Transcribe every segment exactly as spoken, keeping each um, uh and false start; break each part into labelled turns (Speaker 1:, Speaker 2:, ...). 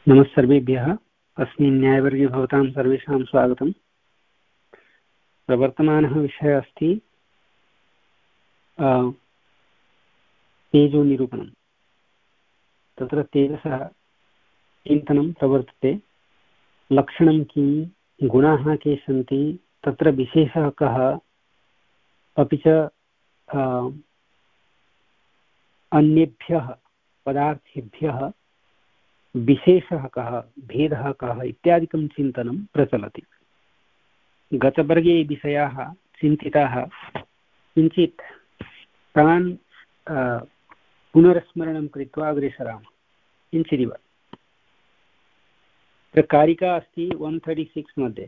Speaker 1: नमः सर्वेभ्यः। अस्मिन् न्यायवर्गे भवतां सर्वेषां स्वागतम्। प्रवर्तमानः विषयः अस्ति तेजोनिरूपणं। तत्र तेजसः चिन्तनं प्रवर्तते। लक्षणं किं, गुणाः के सन्ति, तत्र विशेषः कः, अपि च अन्येभ्यः पदार्थेभ्यः विशेषः कः, भेदः कः इत्यादिकं चिन्तनं प्रचलति। गतवर्गे विषयाः चिन्तिताः, किञ्चित् तान् पुनर्स्मरणं कृत्वा अग्रे सरामः किञ्चिदिव। कारिका अस्ति वन् थर्टि सिक्स् मध्ये।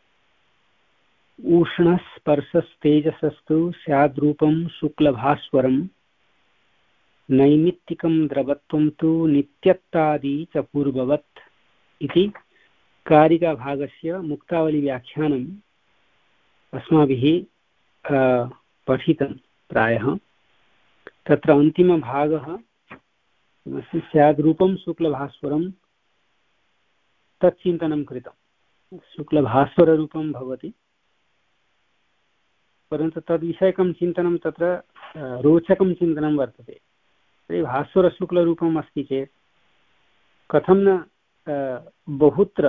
Speaker 1: उष्णस्पर्शस्तेजसस्तु स्याद्रूपं शुक्लभास्वरं नैमित्तिकं द्रवत्वं तु नित्यत्तादि च पूर्ववत् इति कारिकाभागस्य मुक्तावलीव्याख्यानम् अस्माभिः पठितं प्रायः। तत्र अन्तिमभागः स्याद्रूपं शुक्लभास्वरं तच्चिन्तनं कृतं। शुक्लभास्वररूपं भवति, परन्तु तद्विषयकं चिन्तनं तत्र रोचकं चिन्तनं वर्तते। तर्हि भास्वरशुक्लरूपम् अस्ति चेत् कथं न बहुत्र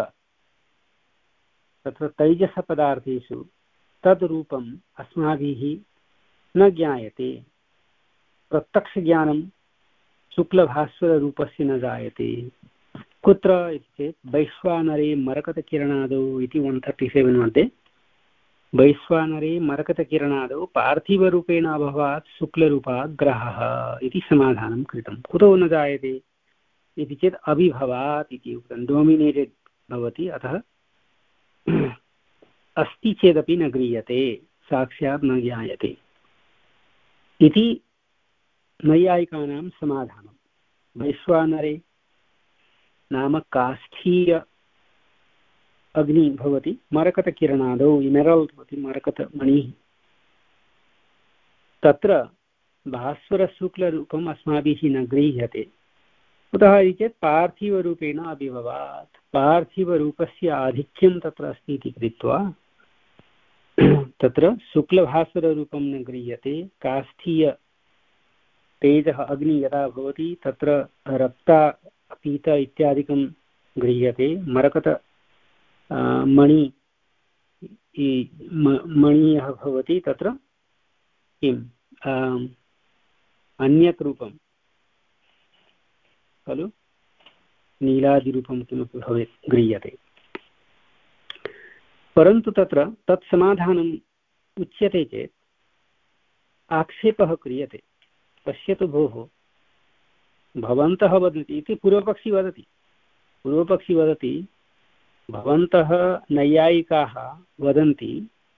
Speaker 1: तत्र तैजसपदार्थेषु तद्रूपम् अस्माभिः न ज्ञायते। प्रत्यक्षज्ञानं शुक्लभास्वररूपस्य न जायते। कुत्र इति चेत् वैश्वानरे मरकतकिरणादौ इति वन् थर्टि सेवेन् मध्ये वैश्वानरे मरकतकिरणादौ पार्थिवरूपेण अभवात् शुक्लरूपाग्रहः इति समाधानं कृतं। कुतो न जायते इति चेत् अभिभवात् इति उक्तं। डोमिनेटेड् भवति, अतः अस्ति चेदपि न गृह्यते, साक्षात् न ज्ञायते इति नैयायिकानां समाधानं। वैश्वानरे नाम काष्ठीय अग्नि भवति, मरकतकिरणादौ इमेरल्ड् भवति, मरकतमणिः। तत्र भास्वरशुक्लरूपम् अस्माभिः न गृह्यते। कुतः इति चेत् पार्थिवरूपेण अभिभवात्। पार्थिवरूपस्य आधिक्यं तत्र अस्ति इति कृत्वा तत्र शुक्लभास्वररूपं न गृह्यते। काष्ठीय तेजः अग्नि यदा भवति तत्र रक्ता पीत इत्यादिकं गृह्यते। मरकत मणि मणि यः भवति तत्र किम् अन्यत् रूपं खलु, नीलादिरूपं किमपि भवेत्, गृह्यते। परन्तु तत्र तत्समाधानम् उच्यते चेत् आक्षेपः क्रियते। पश्यतु भोः, भवन्तः वदन्ति इति पूर्वपक्षी वदति पूर्वपक्षी वदति भवन्तः नैयायिकाः वदन्ति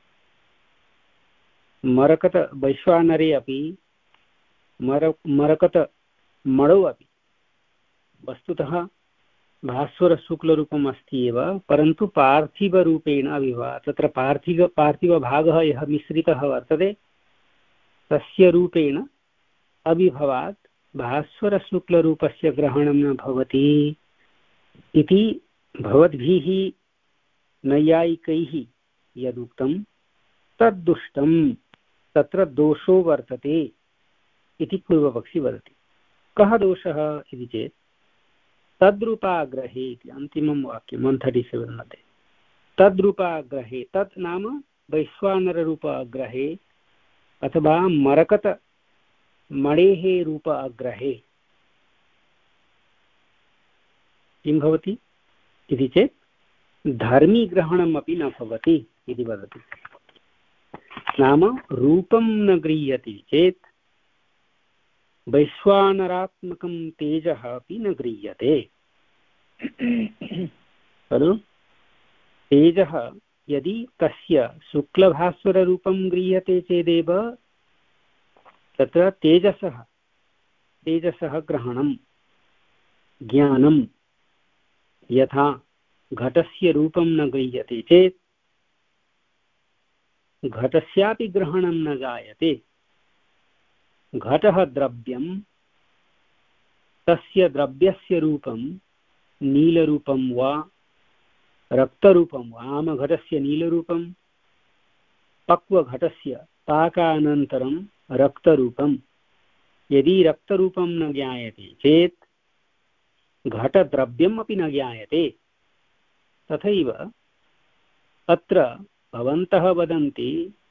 Speaker 1: मरकत वैश्वानरे अपि मर मरकतमणौ अपि वस्तुतः भास्वरशुक्लरूपम् अस्ति एव, परन्तु पार्थिवरूपेण अभिभवात्। तत्र पार्थिव पार्थिवभागः यः मिश्रितः वर्तते तस्य रूपेण अभिभवात्। भास्वरशुक्लरूपस्य ग्रहणं न भवति इति भवद्भिः नैयायिकैः यदुक्तं तद्दुष्टं, तत्र दोषो वर्तते इति पूर्वपक्षी वदति। कः दोषः इति चेत् तद्रूपाग्रहे इति अन्तिमं वाक्यं वन् थर्टि सेवेन् मध्ये। तद्रूपाग्रहे, तत् नाम वैश्वानररूपाग्रहे अथवा मरकत मणेः रूप अग्रहे किं भवति इति चेत् धर्मीग्रहणम् अपि न भवति इति वदति। नाम रूपं न गृह्यते चेत् वैश्वानरात्मकं तेजः अपि न गृह्यते खलु। तेजः यदि तस्य शुक्लभास्वररूपं गृह्यते चेदेव तत्र तेजसः तेजसः ग्रहणं ज्ञानं, यथा घटस्य रूपं न गृह्यते चेत् घटस्यापि ग्रहणं न जायते। घटः द्रव्यं, तस्य द्रव्यस्य रूपं नीलरूपं वा रक्तरूपं वा आमघटस्य नीलरूपं पक्वघटस्य पाकानन्तरं रक्तरूपं यदि रक्तरूपं न ज्ञायते चेत् घटद्रव्यम् अपि न ज्ञायते। तथैव अत्र भवन्तः वदन्ति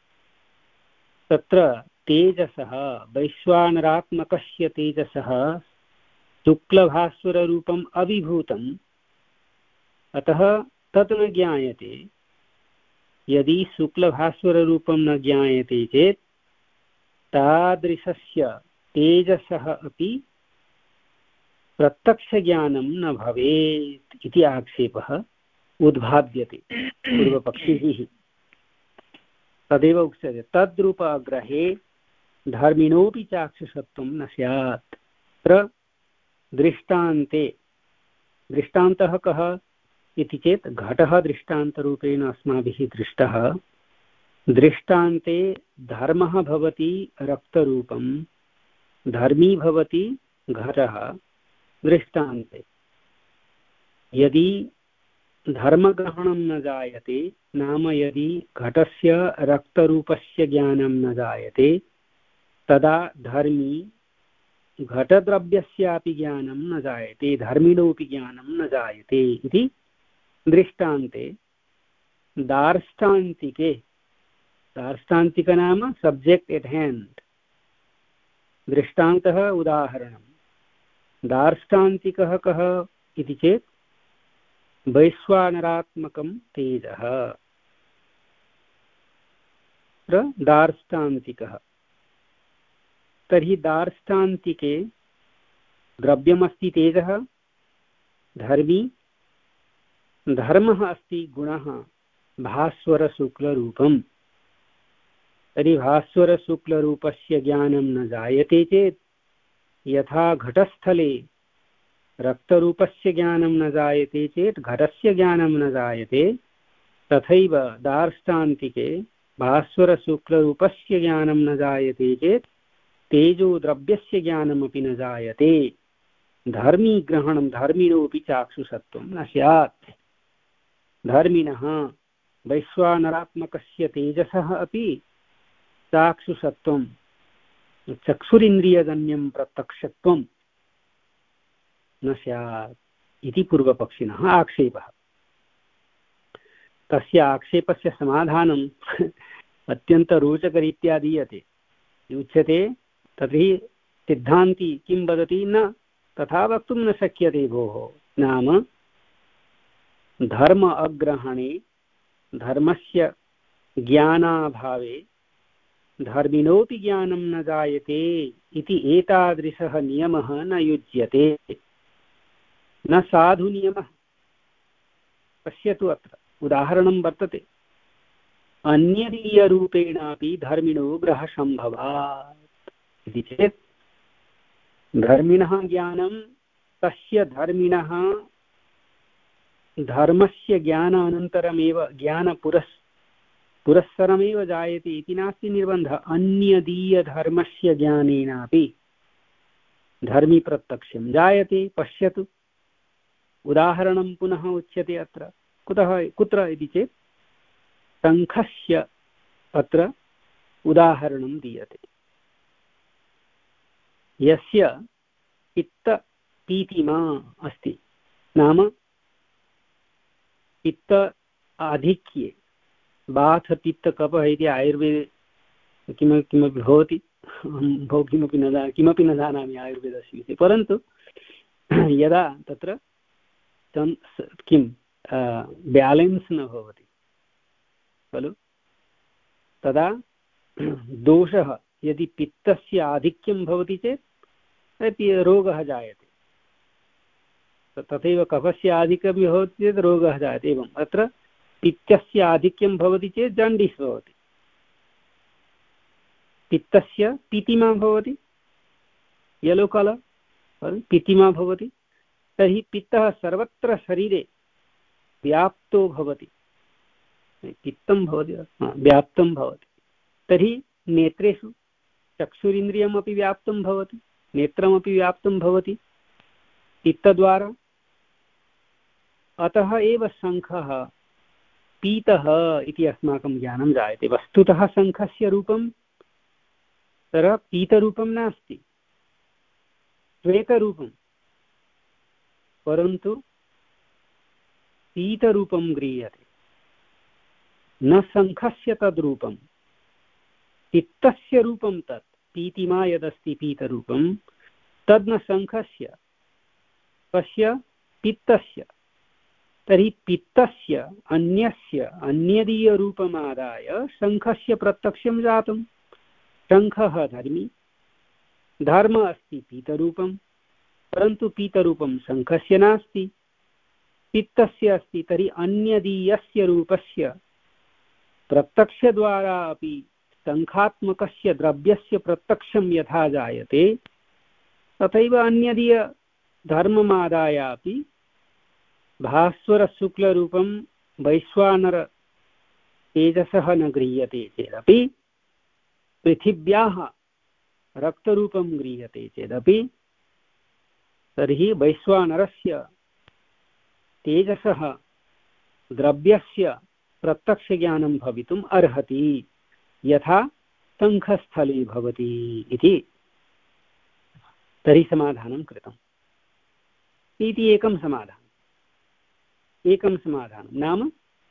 Speaker 1: तत्र तेजसः वैश्वानरात्मकस्य तेजसः शुक्लभास्वररूपम् अविभूतम्, अतः तत् न ज्ञायते। यदि शुक्लभास्वररूपं न ज्ञायते चेत् तादृशस्य तेजसः अपि प्रत्यक्षज्ञानं न भवेत् इति आक्षेपः उद्भाव्यते पूर्वपक्षिभिः। तदेव उच्यते तद्रूप अग्रहे धर्मिणोऽपि चाक्षुषत्वं न स्यात्। तत्र दृष्टान्ते दृष्टान्तः कः इति चेत् घटः दृष्टान्तरूपेण अस्माभिः दृष्टः। दृष्टान्ते धर्मः भवति रक्तरूपं, धर्मी भवति घटः दृष्टान्ते। यदि धर्मग्रहणं न जायते, नाम यदि घटस्य रक्तरूपस्य ज्ञानं न जायते, तदा धर्मी घटद्रव्यस्यापि ज्ञानं न जायते, धर्मिणोऽपि ज्ञानं न जायते इति दृष्टान्ते। दार्ष्टान्तिके, दार्ष्टान्तिक नाम सब्जेक्ट् एट् हेण्ड्, दृष्टान्तः उदाहरणं। दार्ष्टान्तिकः कः इति चेत् वैश्वानरात्मकं तेजः, दार्ष्टान्तिकः। तर्हि दार्ष्टान्तिके द्रव्यमस्ति तेजः, धर्मी, धर्मः अस्ति गुणः भास्वरशुक्लरूपम्। तर्हि भास्वरशुक्लरूपस्य ज्ञानं न जायते चेत् यथा घटस्थले रक्तरूपस्य ज्ञानं न जायते चेत् घटस्य ज्ञानं न जायते, तथैव दार्ष्टान्तिके भास्वरशुक्लरूपस्य ज्ञानं न जायते चेत् तेजोद्रव्यस्य ज्ञानमपि न जायते। धर्मी ग्रहणं धर्मिणोऽपि चाक्षुषत्वं न स्यात्। धर्मिणः वैश्वानरात्मकस्य तेजसः अपि चाक्षुषत्वं चक्षुरिन्द्रियजन्यं प्रत्यक्षत्वं न स्यात् इति पूर्वपक्षिणः आक्षेपः। तस्य आक्षेपस्य समाधानम् अत्यन्तरोचकरीत्या दीयते। उच्यते तर्हि सिद्धान्ती किं वदति, न तथा वक्तुं न शक्यते भोः। नाम धर्म अग्रहणे धर्मस्य ज्ञानाभावे धर्मिणोऽपि ज्ञानं न जायते इति एतादृशः नियमः न युज्यते, न साधु नियमः। पश्यतु अत्र उदाहरणं वर्तते। अन्यदीयरूपेणापि धर्मिणो ग्रहसम्भवात् इति चेत् धर्मिणः ज्ञानं तस्य धर्मिणः धर्मस्य ज्ञानानन्तरमेव ज्ञानपुरस् पुरस्सरमेव जायते इति नास्ति निर्बन्धः। अन्यदीयधर्मस्य ज्ञानेनापि धर्मी प्रत्यक्षं जायते। पश्यतु उदाहरणं पुनः उच्यते अत्र। कुतः कुत्र इति चेत् शङ्खस्य अत्र उदाहरणं दीयते। यस्य पित्तपीतिमा अस्ति, नाम पित्त आधिक्ये बाथ पित्तकफः इति आयुर्वेदे किमपि किमपि भवति। अहं बहु किमपि न जा किमपि न जानामि आयुर्वेदस्य विषये, परन्तु यदा तत्र किं ब्यालेन्स् न भवति खलु, तदा दोषः यदि पित्तस्य आधिक्यं भवति चेत् रोगः जायते। तथैव कफस्य आधिक्यं भवति चेत् रोगः जायते। एवम् अत्र पित्तस्य आधिक्यं भवति चेत् जण्डिस् भवति। पित्तस्य पितिमा भवति, येलो कलर् पितिमा भवति। तर्हि पित्तः सर्वत्र शरीरे व्याप्तो भवति, पित्तं भवति व्याप्तं भवति। तर्हि नेत्रेषु चक्षुरिन्द्रियमपि व्याप्तं भवति, नेत्रमपि व्याप्तं भवति पित्तद्वारा। अतः एव शङ्खः पीतः इति अस्माकं ज्ञानं जायते। वस्तुतः शङ्खस्य रूपं तत्र पीतरूपं नास्ति, श्वेतरूपं, परन्तु पीतरूपं गृह्यते। न शङ्खस्य तद्रूपं, पित्तस्य रूपं तत्, पीतिमा यदस्ति पीतरूपं तद् न शङ्खस्य, कस्य? पित्तस्य। तर्हि पित्तस्य अन्यस्य अन्यदीयरूपमादाय शङ्खस्य प्रत्यक्षं जातं। शङ्खः धर्मी, धर्म अस्ति पीतरूपं, परन्तु पीतरूपं शङ्खस्य नास्ति, पित्तस्य अस्ति। तर्हि अन्यदीयस्य रूपस्य प्रत्यक्षद्वारा अपि शङ्खात्मकस्य द्रव्यस्य प्रत्यक्षं यथा जायते तथैव अन्यदीय धर्ममादाय अपि भास्वरशुक्लरूपं वैश्वानर तेजसः न गृह्यते चेदपि, पृथिव्याः रक्तरूपं गृह्यते चेदपि, तर्हि वैश्वानरस्य तेजसः द्रव्यस्य प्रत्यक्षज्ञानं भवितुम् अर्हति, यथा शङ्खस्थले भवति इति। तर्हि समाधानं कृतम् इति एकं समाधानम्। एकं समाधानं नाम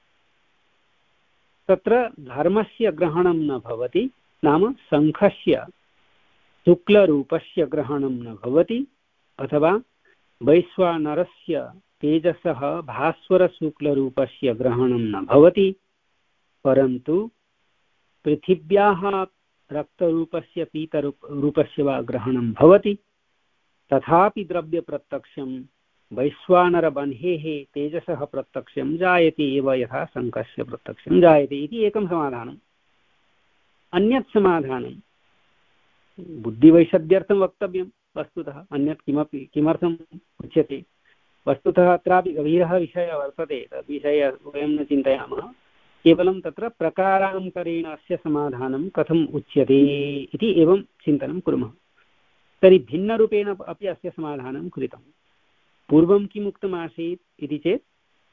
Speaker 1: तत्र धर्मस्य ग्रहणं न भवति, नाम शङ्खस्य शुक्लरूपस्य ग्रहणं न भवति, अथवा वैश्वानरस्य तेजसः भास्वरशुक्लरूपस्य ग्रहणं न भवति, परन्तु पृथिव्याः रक्तरूपस्य पीतरूपस्य वा ग्रहणं भवति। तथापि द्रव्यप्रत्यक्षं वैश्वानरबन्हेः तेजसः प्रत्यक्षं जायते एव यथा शङ्खस्य प्रत्यक्षं जायते इति एकं समाधानम्। अन्यत् समाधानं बुद्धिवैषद्यर्थं वक्तव्यं वस्तुतः, अन्यत् किमपि किमर्थम् उच्यते। वस्तुतः अत्रापि गभीरः विषयः वर्तते, तद्विषये वयं न चिन्तयामः, केवलं तत्र प्रकारान्तरेण अस्य समाधानं कथम् उच्यते इति एवं चिन्तनं कुर्मः। तर्हि भिन्नरूपेण अपि अस्य समाधानं कृतं। पूर्वं किम् उक्तमासीत् इति चेत्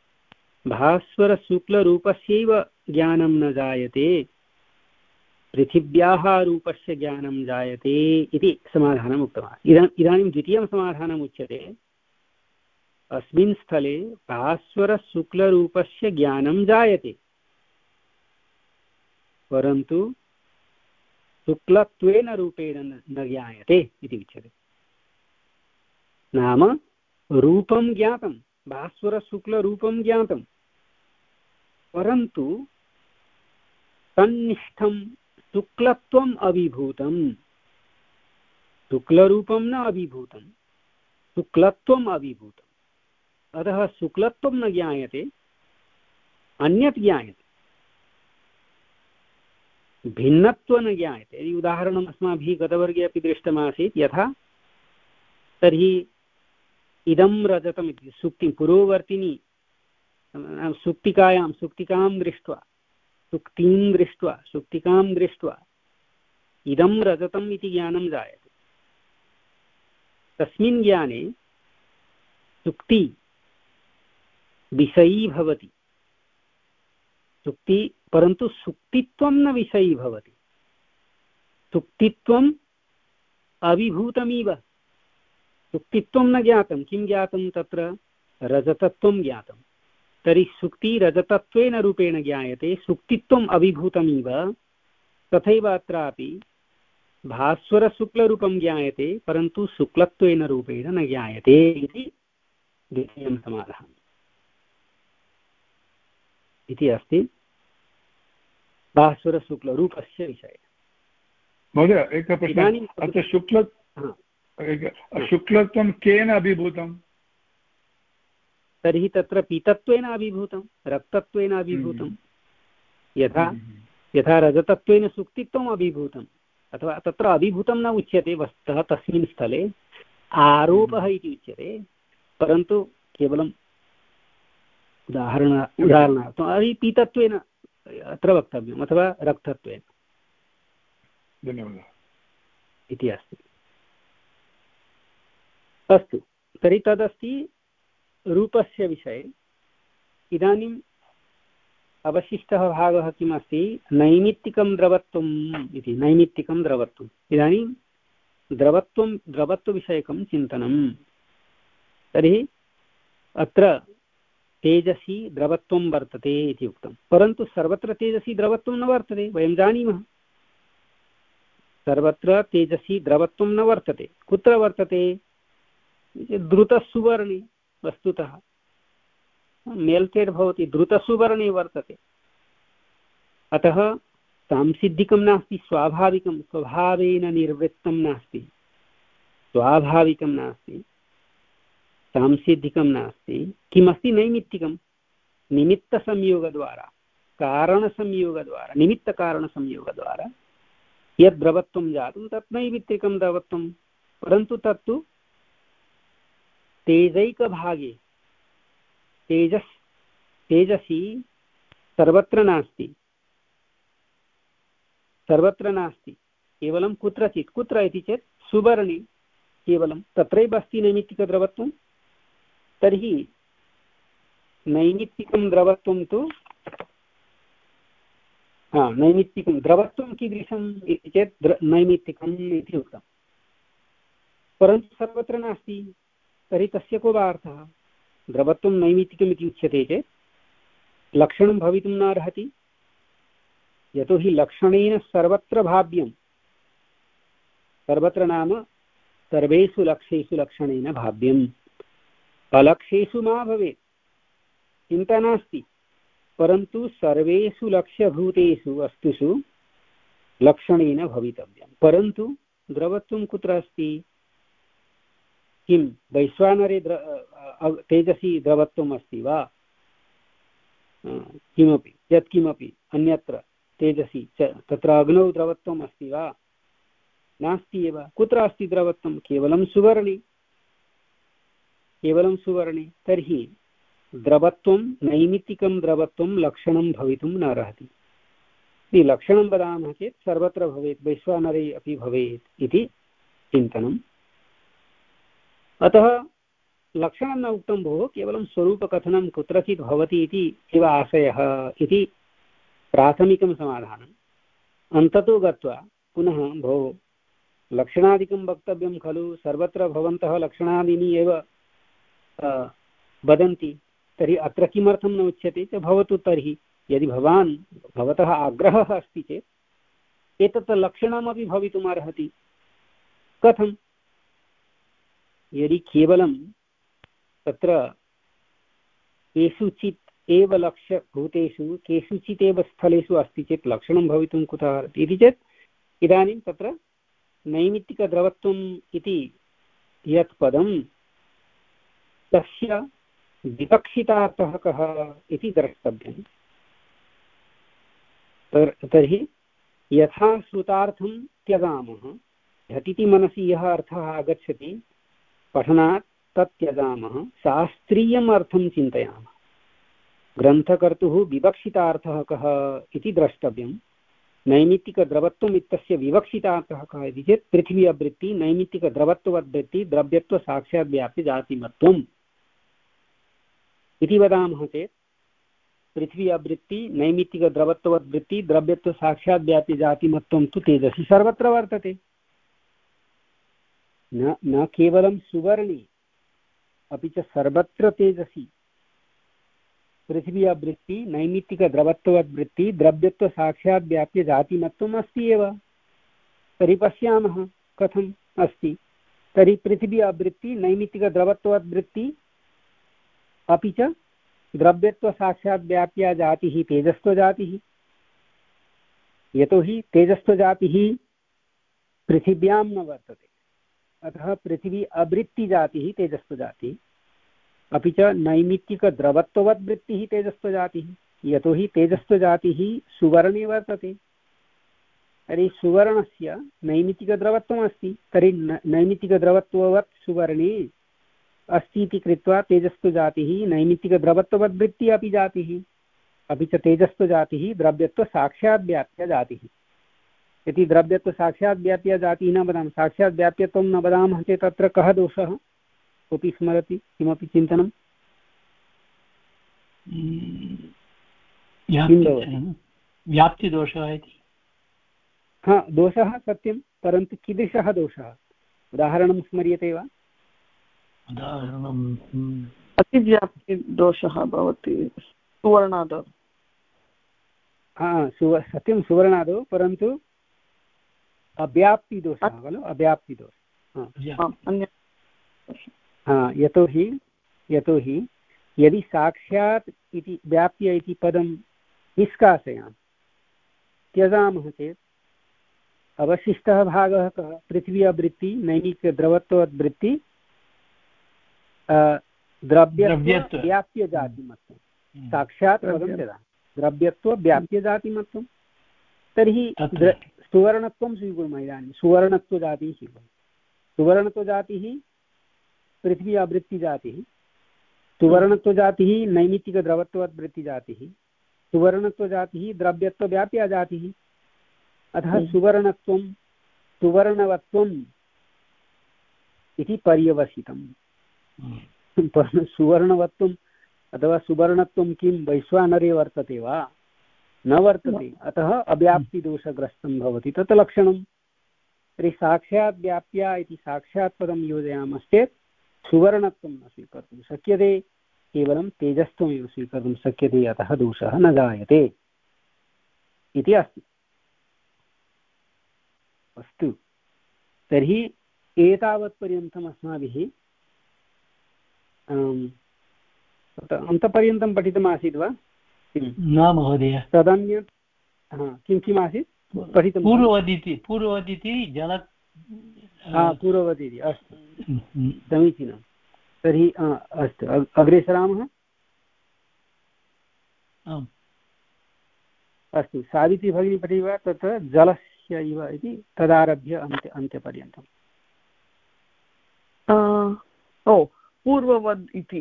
Speaker 1: भास्वरशुक्लरूपस्यैव ज्ञानं न जायते, पृथिव्याः रूपस्य ज्ञानं जायते इति समाधानम् उक्तवान्। इदा इदानीं द्वितीयं समाधानम् उच्यते, अस्मिन् स्थले भास्वरशुक्लरूपस्य ज्ञानं जायते, परन्तु शुक्लत्वेन रूपेण न ज्ञायते इति उच्यते। नाम रूपं ज्ञातं, भास्वरशुक्लरूपं ज्ञातं, परन्तु तन्निष्ठं शुक्लत्वम् अभिभूतं, शुक्लरूपं न अभिभूतं, शुक्लत्वम् अभिभूतम्। अतः शुक्लत्वं न ज्ञायते, अन्यत् ज्ञायते, भिन्नत्व न ज्ञायते। यदि उदाहरणम् अस्माभिः गतवर्गे अपि दृष्टमासीत्, यथा तर्हि इदं रजतम् इति सुक्तिं पुरोवर्तिनी सुक्तिकायां सुक्तिकां दृष्ट्वा सुक्तिं दृष्ट्वा सुक्तिकां दृष्ट्वा इदं रजतम् इति ज्ञानं जायते। तस्मिन् ज्ञाने सुक्ति विषयी भवति, सुक्ति, परन्तु सुक्तित्वं न विषयी भवति, सुक्तित्वम् अभिभूतमिव। सुक्तित्वं न ज्ञातं, किं ज्ञातं? तत्र रजतत्वं ज्ञातं। तर्हि सुक्ति रजतत्वेन रूपेण ज्ञायते, सुक्तित्वम् अभिभूतमिव। तथैव अत्रापि भास्वरशुक्लरूपं ज्ञायते, परन्तु शुक्लत्वेन रूपेण न ज्ञायते इति द्वितीयं समाधानम् इति अस्ति भास्वरशुक्लरूपस्य विषये।
Speaker 2: महोदय एकः प्रश्नः, अत्र शुक्ल शुक्लत्वं केन अभिभूतं?
Speaker 1: तर्हि तत्र पीतत्वेन अभिभूतं, रक्तत्वेन अभिभूतं, यथा यथा रजतत्वेन सुक्तित्वम् अभिभूतम्, अथवा तत्र अभिभूतं न उच्यते वस्तुतः, तस्मिन् स्थले आरोपः इति उच्यते, परन्तु केवलम् उदाहरण उदाहरणार्थम् अहि पीतत्वेन अत्र वक्तव्यम्, अथवा रक्तत्वेन।
Speaker 2: धन्यवादः
Speaker 1: इति अस्ति। अस्तु, तर्हि तदस्ति रूपस्य विषये। इदानीम् अवशिष्टः भागः किम् अस्ति? नैमित्तिकं द्रवत्वम् इति। नैमित्तिकं द्रवत्वम्। इदानीं द्रवत्वं द्रवत्वविषयकं चिन्तनं। तर्हि अत्र तेजसी द्रवत्वं वर्तते इति उक्तं, परन्तु सर्वत्र तेजसी द्रवत्वं न वर्तते, वयं जानीमः। सर्वत्र तेजसी द्रवत्वं न वर्तते। कुत्र वर्तते? द्रुतसुवर्णे। वस्तुतः मेल्टेड् भवति, द्रुतसुवर्णे वर्तते। अतः सांसिद्धिकं नास्ति, स्वाभाविकं, स्वभावेन निर्वृत्तं नास्ति, स्वाभाविकं नास्ति, सांसिद्धिकं नास्ति। किमस्ति? नैमित्तिकं। निमित्तसंयोगद्वारा, कारणसंयोगद्वारा, निमित्तकारणसंयोगद्वारा यद् द्रवत्वं जातं तत् नैमित्तिकं द्रवत्वं। परन्तु तत्तु तेजैकभागे, तेजस् तेजसी सर्वत्र नास्ति, सर्वत्र नास्ति, केवलं कुत्रचित्। कुत्र इति चेत् सुवर्णे केवलं, तत्रैव अस्ति नैमित्तिकद्रवत्वं। तर्हि नैमित्तिकं द्रवत्वं तु हा नैमित्तिकं द्रवत्वं कीदृशम् इति चेत् नैमित्तिकम् इति उक्तं, परन्तु सर्वत्र नास्ति। तर्हि तस्य को वा अर्थः? द्रवत्वं नैमित्तिकम् इति उच्यते चेत् लक्षणं भवितुं न अर्हति, यतोहि लक्षणेन सर्वत्र भाव्यं। सर्वत्र नाम सर्वेषु लक्ष्येषु लक्षणेन भाव्यम्। अलक्ष्येषु मा भवेत्, चिन्ता नास्ति, परन्तु सर्वेषु लक्ष्यभूतेषु वस्तुषु लक्षणेन भवितव्यं। परन्तु द्रवत्वं कुत्र अस्ति? किं वैश्वानरे द्र तेजसी द्रवत्वम् अस्ति वा? किमपि यत्किमपि अन्यत्र तेजसी च तत्र अग्नौ द्रवत्वम् अस्ति वा? नास्ति एव। कुत्र अस्ति द्रवत्वं? केवलं सुवर्णे, केवलं सुवर्णे। तर्हि द्रवत्वं नैमित्तिकं द्रवत्वं लक्षणं भवितुं न अर्हति। लक्षणं वदामः चेत् सर्वत्र भवेत्, वैश्वानरे अपि भवेत् इति चिन्तनम्। अतः लक्षणं न उक्तं भोः, केवलं स्वरूपकथनं कुत्रचित् भवति इति एव आशयः इति प्राथमिकं समाधानम्। अन्ततो गत्वा पुनः भोः लक्षणादिकं वक्तव्यं खलु, सर्वत्र भवन्तः लक्षणादीनि एव वदन्ति, तर्हि अत्र किमर्थं न उच्यते च? भवतु तर्हि, यदि भवान् भवतः आग्रहः अस्ति चेत् एतत् लक्षणमपि भवितुम् अर्हति। कथं? यदि केवलं तत्र केषुचित् एव लक्ष्यभूतेषु केषुचित् एव स्थलेषु अस्ति चेत् लक्षणं भवितुं कुतः अर्हति इति चेत् इदानीं तत्र नैमित्तिकद्रवत्वम् इति यत् पदं तस्य विवक्षितार्थः कः इति द्रष्टव्यम्। तर्हि यथा श्रुतार्थं त्यजामः, झटिति मनसि यः अर्थः आगच्छति पठनात् तत् त्यजामः, शास्त्रीयम् अर्थं चिन्तयामः। ग्रन्थकर्तुः विवक्षितार्थः कः इति द्रष्टव्यम्। नैमित्तिकद्रवत्वम् इत्यस्य विवक्षितार्थः कः इति चेत् पृथिवी आवृत्ति नैमित्तिकद्रवत्ववद्वृत्ति द्रव्यत्वसाक्षाद्व्याप्य जातिमत्वम् इति वदामः चेत् पृथिवी आवृत्ति नैमित्तिकद्रवत्ववद्वृत्ति द्रव्यत्वसाक्षाद्व्याप्य जातिमत्वं तु तेजसि सर्वत्र वर्तते। न न केवलं सुवर्णे अपि च सर्वत्र तेजसि पृथिवी आवृत्ति नैमित्तिकद्रवत्ववद्वृत्ति द्रव्यत्वसाक्षाद्व्याप्य जातिमत्वम् अस्ति एव। तर्हि पश्यामः कथम् अस्ति। तर्हि पृथिवी आवृत्ति नैमित्तिकद्रवत्ववद्वृत्ति अपि च द्रव्यत्वसाक्षाद्व्याप्या जातिः तेजस्त्वजातिः। यतोहि तेजस्त्वजातिः पृथिव्यां न वर्तते, अतः पृथिवी आवृत्तिजातिः तेजस्त्वजातिः, अपि च नैमित्तिकद्रवत्ववद्वृत्तिः तेजस्त्वजातिः, यतोहि तेजस्त्वजातिः सुवर्णे वर्तते। तर्हि सुवर्णस्य नैमित्तिकद्रवत्वमस्ति, तर्हि नैमित्तिकद्रवत्ववत् सुवर्णे अस्ति इति कृत्वा तेजस्त्वजातिः नैमित्तिकद्रवत्ववद्वृत्तिः अपि जातिः, अपि च तेजस्त्वजातिः द्रव्यत्वसाक्षाद्व्याप्य जातिः। यदि द्रव्यत्वसाक्षाद्व्याप्य जातिः न वदामः, साक्षाद्व्याप्यत्वं न वदामः चेत् तत्र कः दोषः? कोऽपि स्मरति किमपि चिन्तनं?
Speaker 3: व्याप्तिदोषः इति।
Speaker 1: हा, दोषः सत्यं, परन्तु कीदृशः दोषः? उदाहरणं स्मर्यते वा?
Speaker 3: उदाहरणं
Speaker 4: अतिव्याप्तिदोषः भवति सुवर्णादौ।
Speaker 1: हा, सुव सत्यं सुवर्णादौ, परन्तु अव्याप्तिदोषः खलु, अव्याप्तिदोषः। हा, यतोहि यतोहि यदि साक्षात् इति व्याप्य इति पदं निष्कासयामः, त्यजामः चेत् अवशिष्टः भागः कः? पृथ्वी अवृत्ति, नैमिकद्रवत्ववृत्ति, द्रव्यत्व व्याप्यजातिमत्वं। साक्षात् पदं त्यजामः, द्रव्यत्व व्याप्यजातिमत्वं। तर्हि सुवर्णत्वं स्वीकुर्मः। इदानीं सुवर्णत्वजातिः स्वीकुर्मः। सुवर्णत्वजातिः पृथ्वी आवृत्तिजातिः, सुवर्णत्वजातिः नैमित्तिकद्रवत्ववृत्तिजातिः, सुवर्णत्वजातिः द्रव्यत्वव्याप्यजातिः। अतः सुवर्णत्वं सुवर्णवत्वम् इति पर्यवसितम्। सुवर्णवत्वम् अथवा सुवर्णत्वं किं वैश्वानरे वर्तते वा? न वर्तते। अतः अव्याप्तिदोषग्रस्तं भवति, तत् लक्षणं। तर्हि साक्षात् व्याप्या इति साक्षात् पदं योजयामश्चेत् सुवर्णत्वं न स्वीकर्तुं शक्यते, केवलं तेजस्त्वमेव स्वीकर्तुं शक्यते। अतः दोषः न जायते इति अस्ति। अस्तु, तर्हि एतावत्पर्यन्तम् अस्माभिः अन्तपर्यन्तं पठितमासीत् वा?
Speaker 3: न महोदय।
Speaker 1: तदन्यत् किं किम् आसीत् पठितं?
Speaker 3: पूर्ववदिति पूर्ववदिति जल
Speaker 1: पूर्ववदिति। अस्तु, समीचीनं। तर्हि अस्तु, अग्रे सरामः। अस्तु, सावित्री भगिनी पठति वा तत्र जलस्य इव इति, तदारभ्य अन्त्य अन्त्यपर्यन्तम्।
Speaker 4: ओ पूर्ववद् इति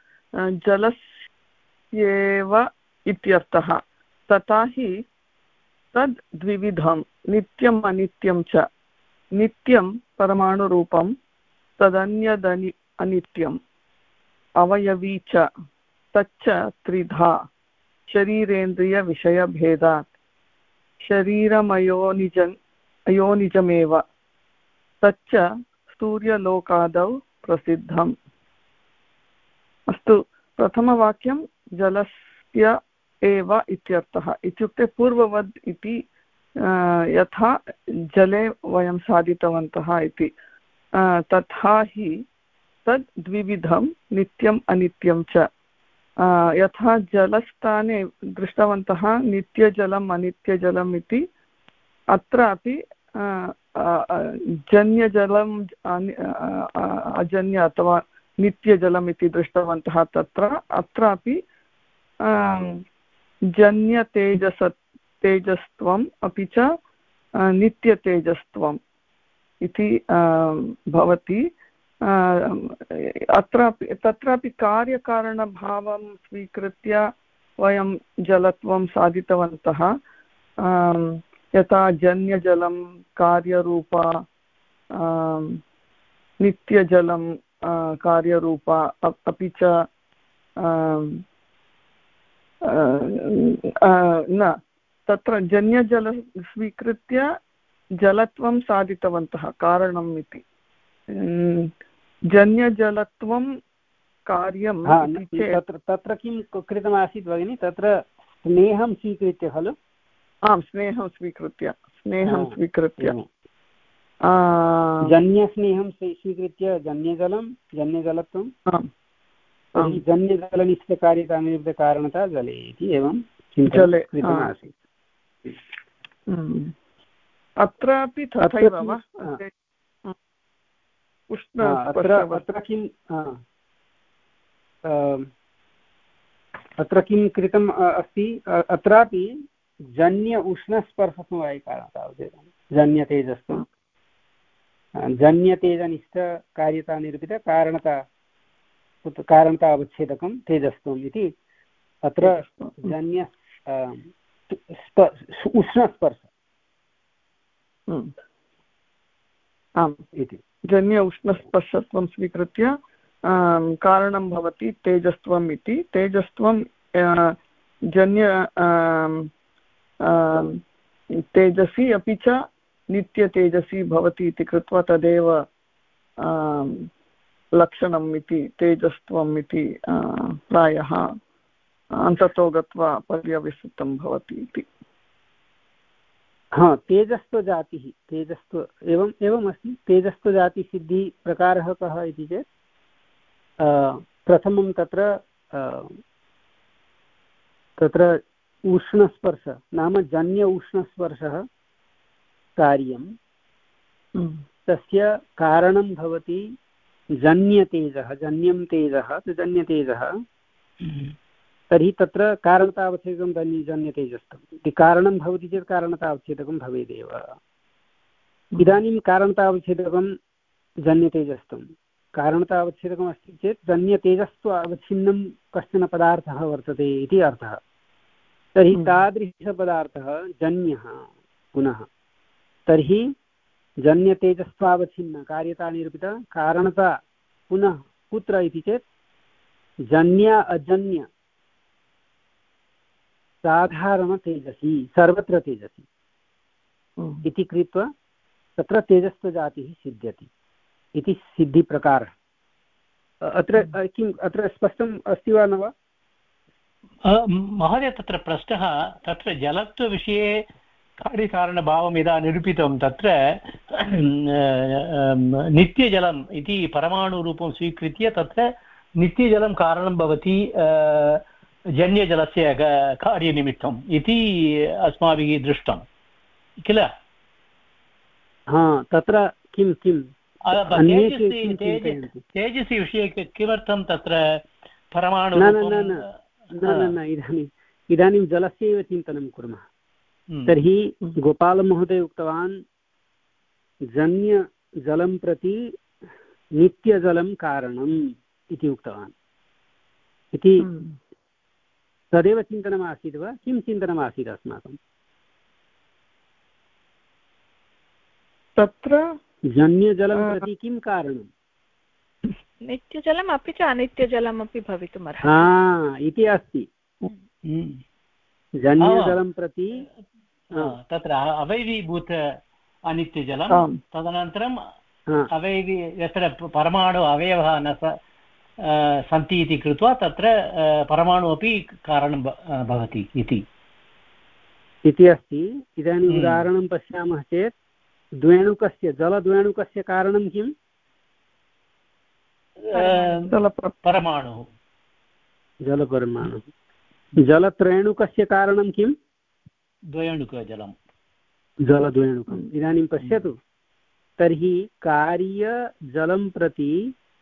Speaker 4: जलस्येव इत्यर्थः। तथा हि तद् द्विविधं, नित्यम् अनित्यं च। नित्यं परमाणुरूपं, तदन्यदनि अनित्यम् अवयवी च। तच्च त्रिधा, शरीरेन्द्रियविषयभेदात्। शरीरमयोनिजन् अयोनिजमेव। तच्च सूर्यलोकादौ प्रसिद्धम्। अस्तु, प्रथमवाक्यं जलस्य एव इत्यर्थः। इत्युक्ते पूर्ववद् इति यथा जले वयं साधितवन्तः इति, तथा हि तद् द्विविधं, नित्यम् अनित्यं च। यथा जलस्थाने दृष्टवन्तः नित्यजलम् अनित्यजलम् इति, अत्रापि जन्यजलम् अजन्य अथवा नित्यजलम् इति दृष्टवन्तः। तत्र अत्रापि जन्यतेजस तेजस्त्वम् अपि च नित्यतेजस्त्वम् इति भवति। अत्रापि तत्रापि कार्यकारणभावं स्वीकृत्य वयं जलत्वं साधितवन्तः। यथा जन्यजलं कार्यरूप, नित्यजलं कार्यरूप, अपि च न, तत्र जन्यजल स्वीकृत्य जलत्वं साधितवन्तः कारणम् इति। जन्यजलत्वं कार्यं
Speaker 1: तत्र तत्र किं कृतमासीत् भगिनि? तत्र स्नेहं स्वीकृत्य खलु?
Speaker 4: आम्, स्नेहं स्वीकृत्य स्नेहं स्वीकृत्य
Speaker 1: जन्यस्नेहं स्वीकृत्य जन्यजलं जन्यजलत्वं, जन्यजलनिष्ठकार्यता जले इति एवं
Speaker 4: जले
Speaker 1: कृतमासीत्।
Speaker 4: अत्रापि तथैव वा?
Speaker 1: अत्र किम् अत्र किं कृतम् अस्ति? अत्रापि जन्य उष्णस्पर्शसमवायिकारणता, जन्यतेजस्त्वं, जन्यतेजनिष्ठकार्यता निरूपित कारणता कारणता अवच्छेदकं तेजस्त्वम् इति। अत्र जन्य उष्णस्पर्श
Speaker 4: आम् इति, जन्य उष्णस्पर्शत्वं स्वीकृत्य कारणं भवति तेजस्त्वम् इति। तेजस्त्वं जन्य तेजसी अपि च नित्यतेजसी भवति इति कृत्वा तदेव लक्षणम् इति तेजस्त्वम् इति प्रायः अन्ततो गत्वा पर्यवसितं भवति इति।
Speaker 1: हा, तेजस्त्वजातिः तेजस्त्व एवम् एवमस्ति। तेजस्त्वजातिसिद्धिप्रकारः कः इति चेत् प्रथमं तत्र तत्र उष्णस्पर्श नाम जन्य उष्णस्पर्शः कार्यं, तस्य कारणं भवति जन्यतेजः, जन्यं तेजः जन्यतेजः। तर्हि तत्र कारणतावच्छेदकं जन्य जन्यतेजस्थम् इति कारणं भवति चेत् कारणतावच्छेदकं भवेदेव। इदानीं कारणतावच्छेदकं जन्यतेजस्थं, कारणतावच्छेदकम् अस्ति चेत् जन्यतेजस्त्व अवच्छिन्नं कश्चन पदार्थः वर्तते इति अर्थः। तर्हि तादृशपदार्थः जन्यः पुनः, तर्हि जन्यतेजस्त्वावच्छिन्न कार्यता निरूपिता कारणता पुनः कुत्र इति चेत् जन्य अजन्य साधारणतेजसी सर्वत्र तेजसी इति कृत्वा तत्र तेजस्त्वजातिः सिद्ध्यति इति सिद्धिप्रकारः। अत्र किम् अत्र स्पष्टम् अस्ति वा न वा
Speaker 3: महोदय? तत्र प्रश्नः तत्र जलत्वविषये कार्यकारणभावं यदा निरूपितं तत्र नित्यजलम् इति परमाणुरूपं स्वीकृत्य तत्र नित्यजलं कारणं भवति जन्यजलस्य कार्यनिमित्तम् इति अस्माभिः दृष्टं किल?
Speaker 1: हा, तत्र किं किं
Speaker 3: तेजसि विषये किमर्थं तत्र परमाणु
Speaker 1: न न न इदानीम् इदानीं जलस्य एव चिन्तनं कुर्मः। तर्हि गोपालमहोदय उक्तवान् जन्यजलं प्रति नित्यजलं कारणम् इति उक्तवान् इति। तदेव चिन्तनमासीत् वा? किं चिन्तनमासीत् अस्माकं?
Speaker 4: तत्र
Speaker 1: जन्यजलं प्रति किं कारणं?
Speaker 5: नित्यजलम् अपि च अनित्यजलमपि भवितुमर्हति
Speaker 1: हा इति अस्ति। जन्यजलं प्रति
Speaker 3: तत्र अवैवीभूत अनित्यजलं, तदनन्तरम् अवैवी यत्र परमाणु अवयवः न सन्ति इति कृत्वा तत्र परमाणु अपि कारणं भवति इति
Speaker 1: इति अस्ति। इदानीम् उदाहरणं पश्यामः चेत् द्वेणुकस्य जलद्वेणुकस्य कारणं किम्?
Speaker 3: परमाणुः,
Speaker 1: जलपरमाणुः। जलत्रेणुकस्य कारणं किम्?
Speaker 3: द्वयणुकजलं,
Speaker 1: जलद्वेणुकम्। इदानीं पश्यतु, तर्हि कार्यजलं प्रति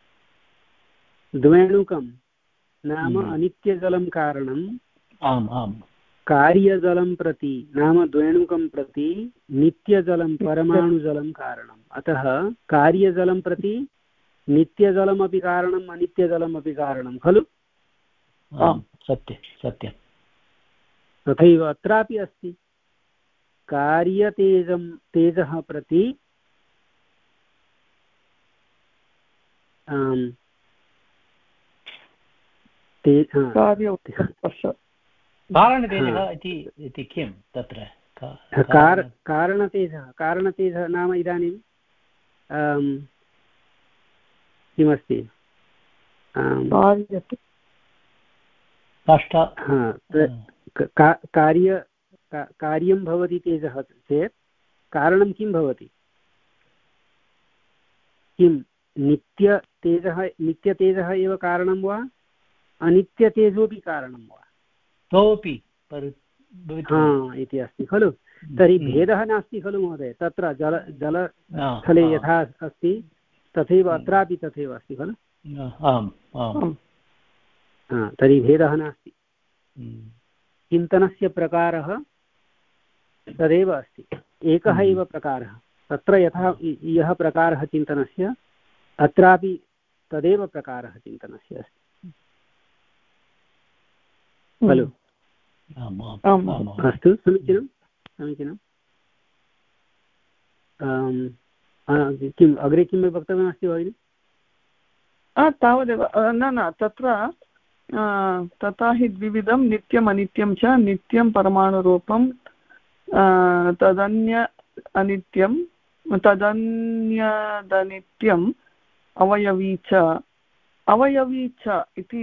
Speaker 1: द्वेणुकं नाम अनित्यजलं कारणम्,
Speaker 3: आम् आम्,
Speaker 1: कार्यजलं प्रति नाम द्वेणुकं प्रति नित्यजलं परमाणुजलं कारणम्। अतः कार्यजलं प्रति नित्यजलमपि कारणम् अनित्यजलमपि कारणं खलु?
Speaker 3: सत्यं सत्यं।
Speaker 1: तथैव अत्रापि अस्ति, कार्यतेजं तेजः प्रति
Speaker 3: कारणतेजः इति किं तत्र?
Speaker 1: कारणतेजः कारणतेजः नाम इदानीं किमस्ति? कार्य कार्यं भवति तेजः चेत् कारणं किं भवति? किं नित्यतेजः नित्यतेजः एव कारणं वा अनित्यतेजोपि कारणं वा?
Speaker 3: तोपि
Speaker 1: हा इति अस्ति खलु। तर्हि भेदः नास्ति खलु महोदय? तत्र जल जलस्थले यथा अस्ति तथैव अत्रापि तथैव अस्ति खलु। तर्हि भेदः नास्ति। चिन्तनस्य प्रकारः तदेव अस्ति, एकः एव प्रकारः। तत्र यथा यः प्रकारः चिन्तनस्य अत्रापि तदेव प्रकारः चिन्तनस्य अस्ति खलु। अस्तु, समीचीनं समीचीनं। किम् अग्रे किं वक्तव्यमस्ति भगिनि?
Speaker 4: तावदेव। न न तत्र तथा हि द्विविधं नित्यम् अनित्यं च नित्यं परमाणुरूपं तदन्य अनित्यं तदन्यदनित्यम् अवयवी च अवयवी च इति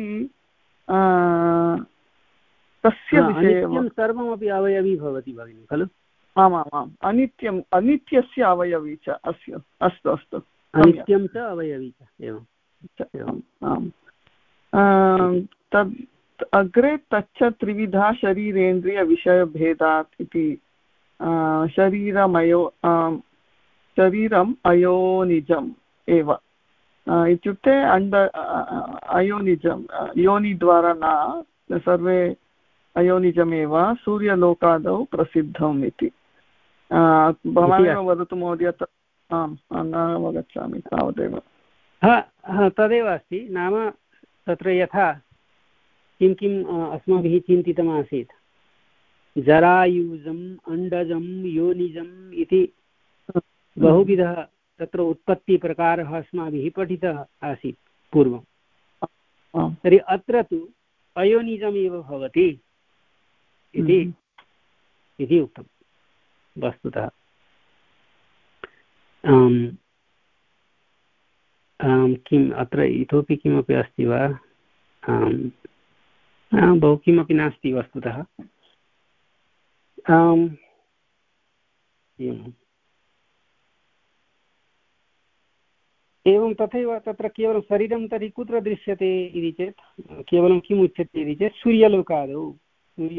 Speaker 4: तस्य विषये
Speaker 1: सर्वमपि अवयवी भवति भगिनि खलु
Speaker 4: आमामाम् अनित्यम् अनित्यस्य अवयवी च अस्य अस्तु अस्तु
Speaker 1: अनित्यं च अवयवी च एवम्
Speaker 4: आम् तद् अग्रे तच्च त्रिविधा शरीरेन्द्रियविषयभेदात् इति शरीरमयो शरीरम् अयोनिजम् एव इत्युक्ते अण्ड अयोनिजं योनिद्वारा न सर्वे अयोनिजमेव सूर्यलोकादौ प्रसिद्धम् इति भवानेव वदतु महोदय आम् न अवगच्छामि तावदेव
Speaker 1: तदेव अस्ति नाम तत्र यथा किं किम् अस्माभिः चिन्तितमासीत् जरायुजम् अण्डजं योनिजम् इति बहुविधः तत्र उत्पत्तिप्रकारः अस्माभिः पठितः आसीत् पूर्वं तर्हि अत्र तु अयोनिजमेव भवति इति इति उक्तं वस्तुतः किम् अत्र इतोपि किमपि अस्ति वा बहु किमपि नास्ति वस्तुतः एवं तथैव तत्र केवलं शरीरं तर्हि कुत्र दृश्यते इति चेत् केवलं किम् उच्यते इति चेत् सूर्यलोकादौ सूर्य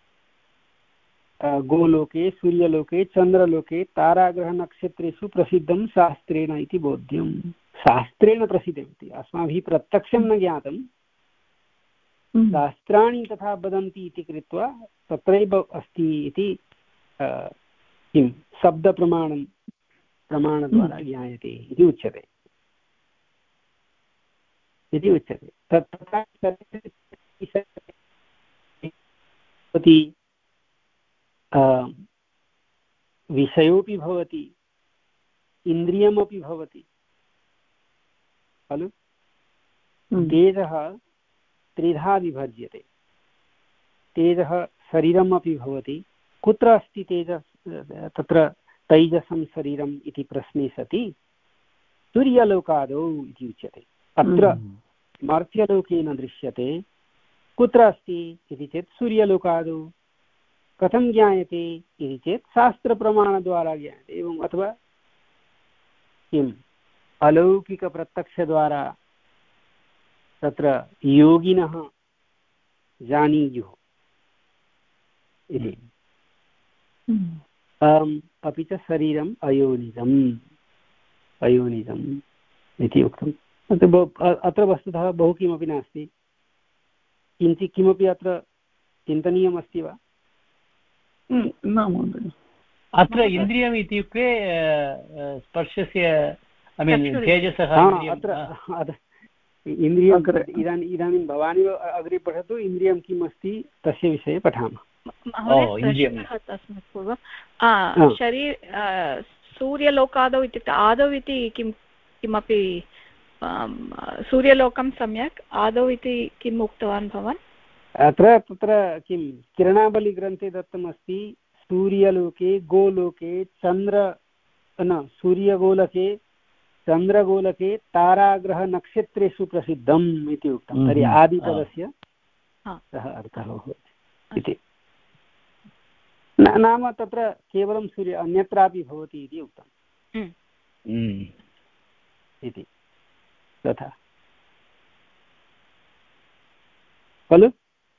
Speaker 1: गोलोके सूर्यलोके चन्द्रलोके ताराग्रहनक्षत्रेषु प्रसिद्धं शास्त्रेण इति बोध्यं शास्त्रेण प्रसिद्धमिति अस्माभिः प्रत्यक्षं न ज्ञातं शास्त्राणि तथा वदन्ति इति कृत्वा तत्रैव अस्ति इति किं शब्दप्रमाणं प्रमाणद्वारा ज्ञायते इति उच्यते इति उच्यते तथा विषयोऽपि भवति इन्द्रियमपि भवति खलु तेजः त्रिधा विभज्यते तेजः शरीरमपि भवति कुत्र अस्ति तेजः तत्र तैजसं शरीरम् इति प्रश्ने सति सूर्यलोकादौ इति उच्यते अत्र मर्त्यलोके न दृश्यते कुत्र अस्ति इति चेत् सूर्यलोकादौ कथं ज्ञायते इति चेत् शास्त्रप्रमाणद्वारा ज्ञायते एवम् अथवा किम् अलौकिकप्रत्यक्षद्वारा तत्र योगिनः जानीयुः इति अपि च शरीरम् अयोनिजम् अयोनिजम् इति उक्तम् अत्र वस्तुतः बहु किमपि नास्ति किञ्चित् किमपि अत्र चिन्तनीयमस्ति वा
Speaker 4: न महोदय
Speaker 3: अत्र इन्द्रियम् इत्युक्ते स्पर्शस्य ऐ मीन् तेजसः
Speaker 1: अत्र इन्द्रियम् इदानीम् इदानीं भवान् अग्रे पठतु इन्द्रियं किम् अस्ति तस्य विषये पठामः
Speaker 5: तस्मात् पूर्वं शरीर सूर्यलोकादौ इत्युक्ते आदौ इति किं किमपि सूर्यलोकं सम्यक् आदौ इति किम् उक्तवान् भवान्
Speaker 1: अत्र तत्र किं किरणावलिग्रन्थे दत्तमस्ति सूर्यलोके गोलोके चन्द्र न सूर्यगोलके चन्द्रगोलके ताराग्रहनक्षत्रेषु प्रसिद्धम् इति उक्तं तर्हि आदिपदस्य सः अर्थः भवति इति नाम तत्र केवलं सूर्य अन्यत्रापि भवति इति उक्तम् इति तथा खलु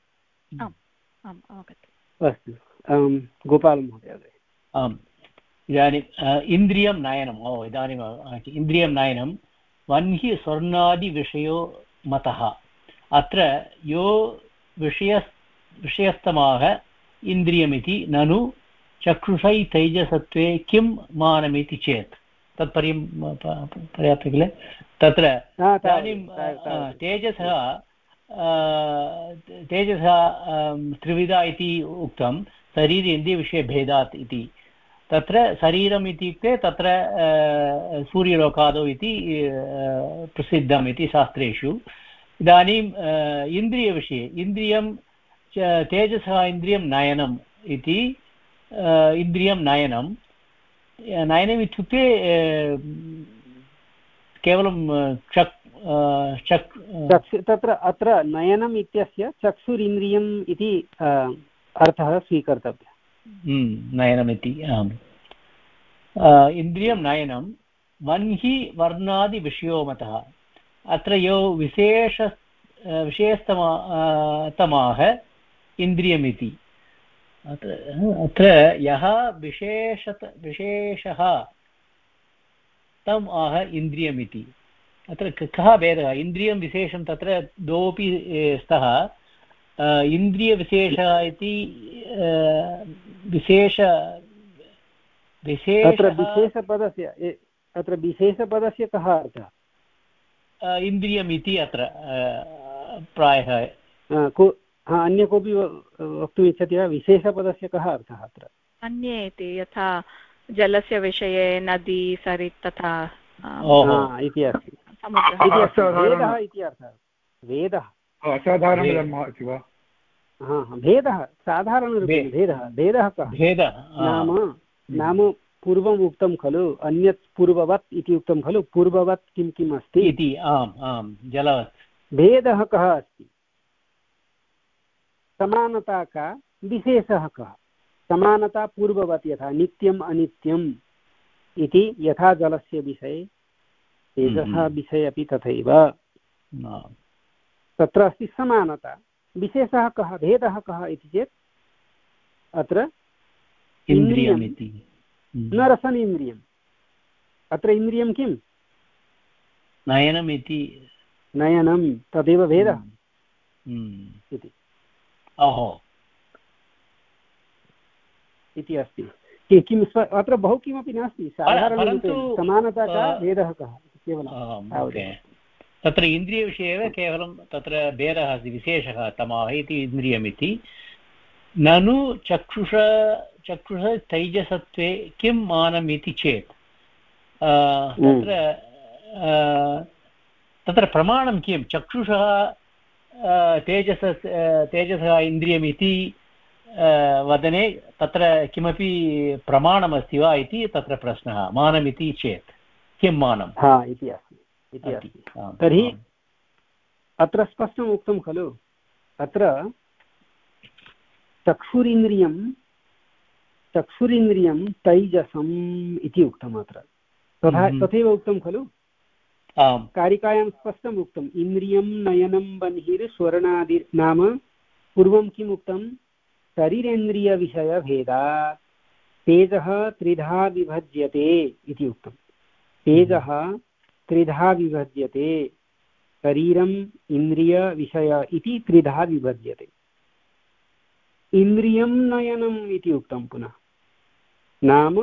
Speaker 1: अस्तु गोपालमहोदय
Speaker 3: आम् इदानीम् इन्द्रियं नयनम् ओ इदानीम् इन्द्रियं नयनं वह्नि स्वर्णादिविषयो मतः अत्र यो विषय विषयस्तमाः इन्द्रियमिति ननु चक्षुषै तैजसत्वे किं मानमिति चेत् तत्पर्यं पर्याप्तं किल तत्र इदानीं तेजसः तेजसः त्रिविधा इति उक्तं शरीरेन्द्रियविषयभेदात् इति तत्र शरीरम् इत्युक्ते तत्र सूर्यलोकादौ इति प्रसिद्धम् इति शास्त्रेषु इदानीम् इन्द्रियविषये इन्द्रियं तेजसः इन्द्रियं नयनम् इति इन्द्रियं नयनं नयनम् इत्युक्ते केवलं चक् चक्
Speaker 1: चक्षु तत्र अत्र नयनम् इत्यस्य चक्षुरिन्द्रियम् इति अर्थः स्वीकर्तव्यः।
Speaker 3: नयनमिति आम् इन्द्रियं नयनं वह्नि वर्णादिविषयो मतः अत्र यो विशेष विशेषतमा तमाः इन्द्रियमिति अत्र अत्र यः विशेषत विशेषः तम् आह इन्द्रियमिति अत्र कः भेदः इन्द्रियं विशेषं तत्र द्वौपि स्तः इन्द्रियविशेषः इति विशेष
Speaker 1: विशेषपदस्य अत्र विशेषपदस्य कः अर्थः
Speaker 3: इन्द्रियमिति अत्र प्रायः
Speaker 1: अन्य कोऽपि वक्तुम् इच्छति वा विशेषपदस्य कः अर्थः अत्र
Speaker 5: अन्ये इति यथा जलस्य विषये नदी सरित् तथा
Speaker 1: इति अस्ति वेदः इति अर्थः वेदः
Speaker 2: असाधारणधर्मः इति वा
Speaker 1: भेदः साधारणरूपेण भेदः भेदः कः
Speaker 3: भेदः
Speaker 1: नाम नाम पूर्वम् उक्तं खलु अन्यत् पूर्ववत् इति उक्तं खलु पूर्ववत् किं किम् अस्ति
Speaker 3: इति आम् आम् जलवत्
Speaker 1: भेदः कः अस्ति समानता का विशेषः कः समानता पूर्ववत् यथा नित्यम् अनित्यम् इति यथा जलस्य विषये तेजसः विषये अपि तथैव तत्र अस्ति समानता विशेषः कः भेदः कः इति चेत् अत्र इन्द्रियम् इति न रसनेन्द्रियम् अत्र इन्द्रियं किं
Speaker 3: नयनम् इति
Speaker 1: नयनं तदेव भेदः इति
Speaker 3: ओहो
Speaker 1: इति अस्ति किं अत्र बहु किमपि नास्ति साधारणरूपेण समानता का भेदः कः केवलं
Speaker 3: तत्र इन्द्रियविषये एव केवलं तत्र भेदः अस्ति विशेषः तमाः इति इन्द्रियमिति ननु चक्षुष चक्षुष तैजसत्वे किं मानम् इति चेत् तत्र तत्र प्रमाणं किं चक्षुषः तेजस तेजसः इन्द्रियमिति वदने तत्र किमपि प्रमाणमस्ति वा इति तत्र प्रश्नः मानमिति चेत् किं मानम्
Speaker 1: इति अस्ति इति अस्ति तर्हि अत्र स्पष्टम् उक्तं खलु अत्र चक्षुरिन्द्रियं चक्षुरिन्द्रियं तैजसम् इति उक्तम् अत्र तथा तथैव उक्तं खलु कारिकायां स्पष्टम् उक्तम् इन्द्रियं नयनं बन्हिर् स्वर्णादि नाम पूर्वं किम् उक्तं शरीरेन्द्रियविषयभेदा तेजः त्रिधा विभज्यते इति उक्तं तेजः त्रिधा विभज्यते शरीरम् इन्द्रियविषय इति त्रिधा विभज्यते इन्द्रियं नयनम् इति उक्तं पुनः नाम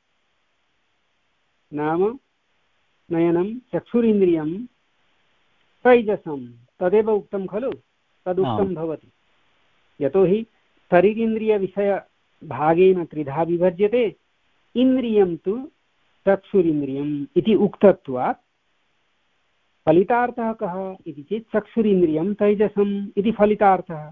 Speaker 1: नाम नयनं चक्षुरिन्द्रियं तैजसं तदेव उक्तं खलु तदुक्तं भवति यतोहि शरीरेन्द्रियविषयभागेन त्रिधा विभज्यते इन्द्रियं तु चक्षुरिन्द्रियम् इति उक्तत्वात् फलितार्थः कः इति चेत् चक्षुरिन्द्रियं तैजसम् इति फलितार्थः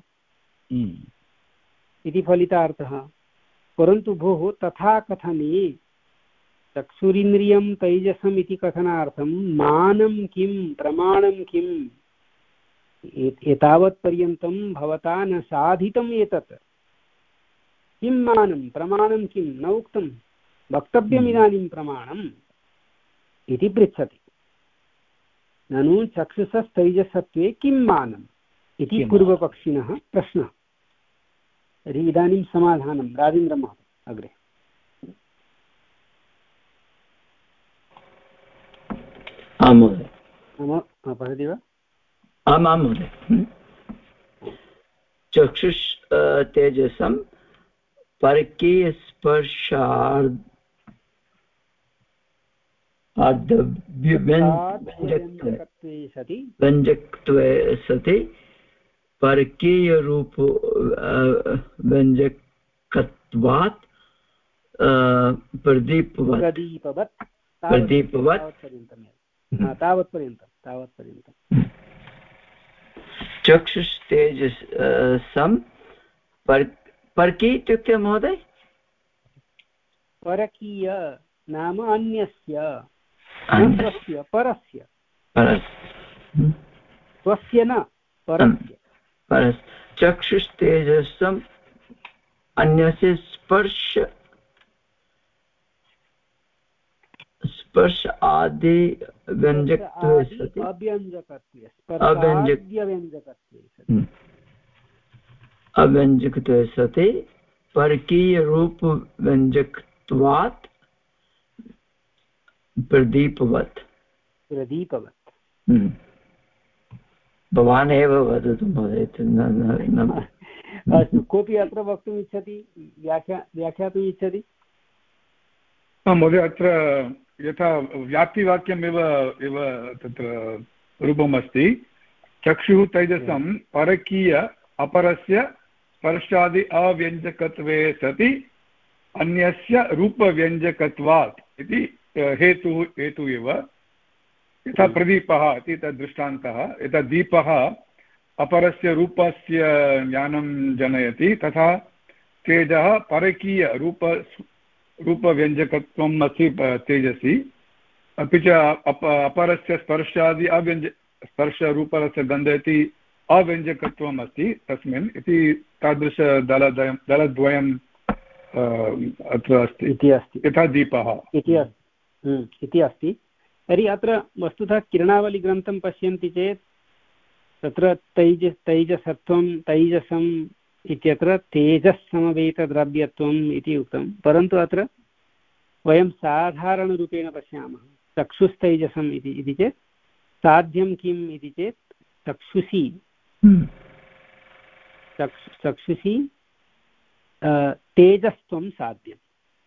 Speaker 1: इति फलितार्थः परन्तु भोः तथा कथने चक्षुरिन्द्रियं तैजसम् इति कथनार्थं मानं किं प्रमाणं किम् एतावत्पर्यन्तं भवता न साधितम् एतत् किं मानं प्रमाणं किं न उक्तं वक्तव्यम् इदानीं प्रमाणम् इति पृच्छति ननु चक्षुषस्तैजसत्वे किं मानम् इति पूर्वपक्षिणः प्रश्नः तर्हि इदानीं समाधानं राजेन्द्रमहोदय अग्रे
Speaker 6: आं महोदय
Speaker 1: पठति वा
Speaker 6: आम् आं महोदय चक्षुष तेजसं परकीयस्पर्शार्ध व्यञ्जकत्वे सति परकीयरूप व्यञ्जकत्वात् प्रदीपवत् प्रदीपवत्
Speaker 1: तावत्पर्यन्तं तावत्पर्यन्तं
Speaker 6: चक्षुस्तेजसं पर परकी इत्युक्ते महोदय
Speaker 1: परकीय नाम अन्यस्य स्वस्य परस्य स्वस्य न परस्य
Speaker 6: परस्य चक्षुस्तेजसं अन्यस्य स्पर्श स्पर्श आदि व्यञ्जकत्वे सति
Speaker 1: अव्यञ्जकत्वे स्पर्शाद्यव्यञ्जकत्वे सति
Speaker 6: अव्यञ्जकत्वे सति परकीयरूपव्यञ्जकत्वात् प्रदीपवत्
Speaker 1: प्रदीपवत्
Speaker 6: भवान् एव वदतु महोदय।
Speaker 1: अस्तु, कोऽपि अत्र वक्तुम् इच्छति, व्याख्या व्याख्यातुम् इच्छति?
Speaker 2: महोदय अत्र यथा व्याप्तिवाक्यमेव एव तत्र रूपम् अस्ति। चक्षुः तैजसं परकीय अपरस्य स्पर्शादि अव्यञ्जकत्वे सति अन्यस्य रूपव्यञ्जकत्वात् इति हेतुः हेतुः एव। यथा प्रदीपः इति तद् दृष्टान्तः, यथा दीपः अपरस्य रूपस्य ज्ञानं जनयति तथा तेजः परकीयरूप रूपव्यञ्जकत्वम् अस्ति तेजसि। अपि च अप अपरस्य स्पर्शादि अव्यञ्ज स्पर्शरूपरस्य गन्ध इति अव्यञ्जकत्वम् अस्ति तस्मिन् इति तादृशदलद्वयं दलद्वयम् अत्र अस्ति
Speaker 1: इति अस्ति
Speaker 2: यथा दीपः
Speaker 1: इति इति अस्ति। तर्हि अत्र वस्तुतः किरणावलिग्रन्थं पश्यन्ति चेत् तत्र तैज तैजसत्वं तैजसम् इत्यत्र तेजस्समवेतद्रव्यत्वम् इति उक्तं, परन्तु अत्र वयं साधारणरूपेण पश्यामः चक्षुस्तैजसम् इति इति चेत् साध्यं किम् इति चेत् चक्षुषी चक्षु चक्षुषी तेजस्त्वं साध्यं।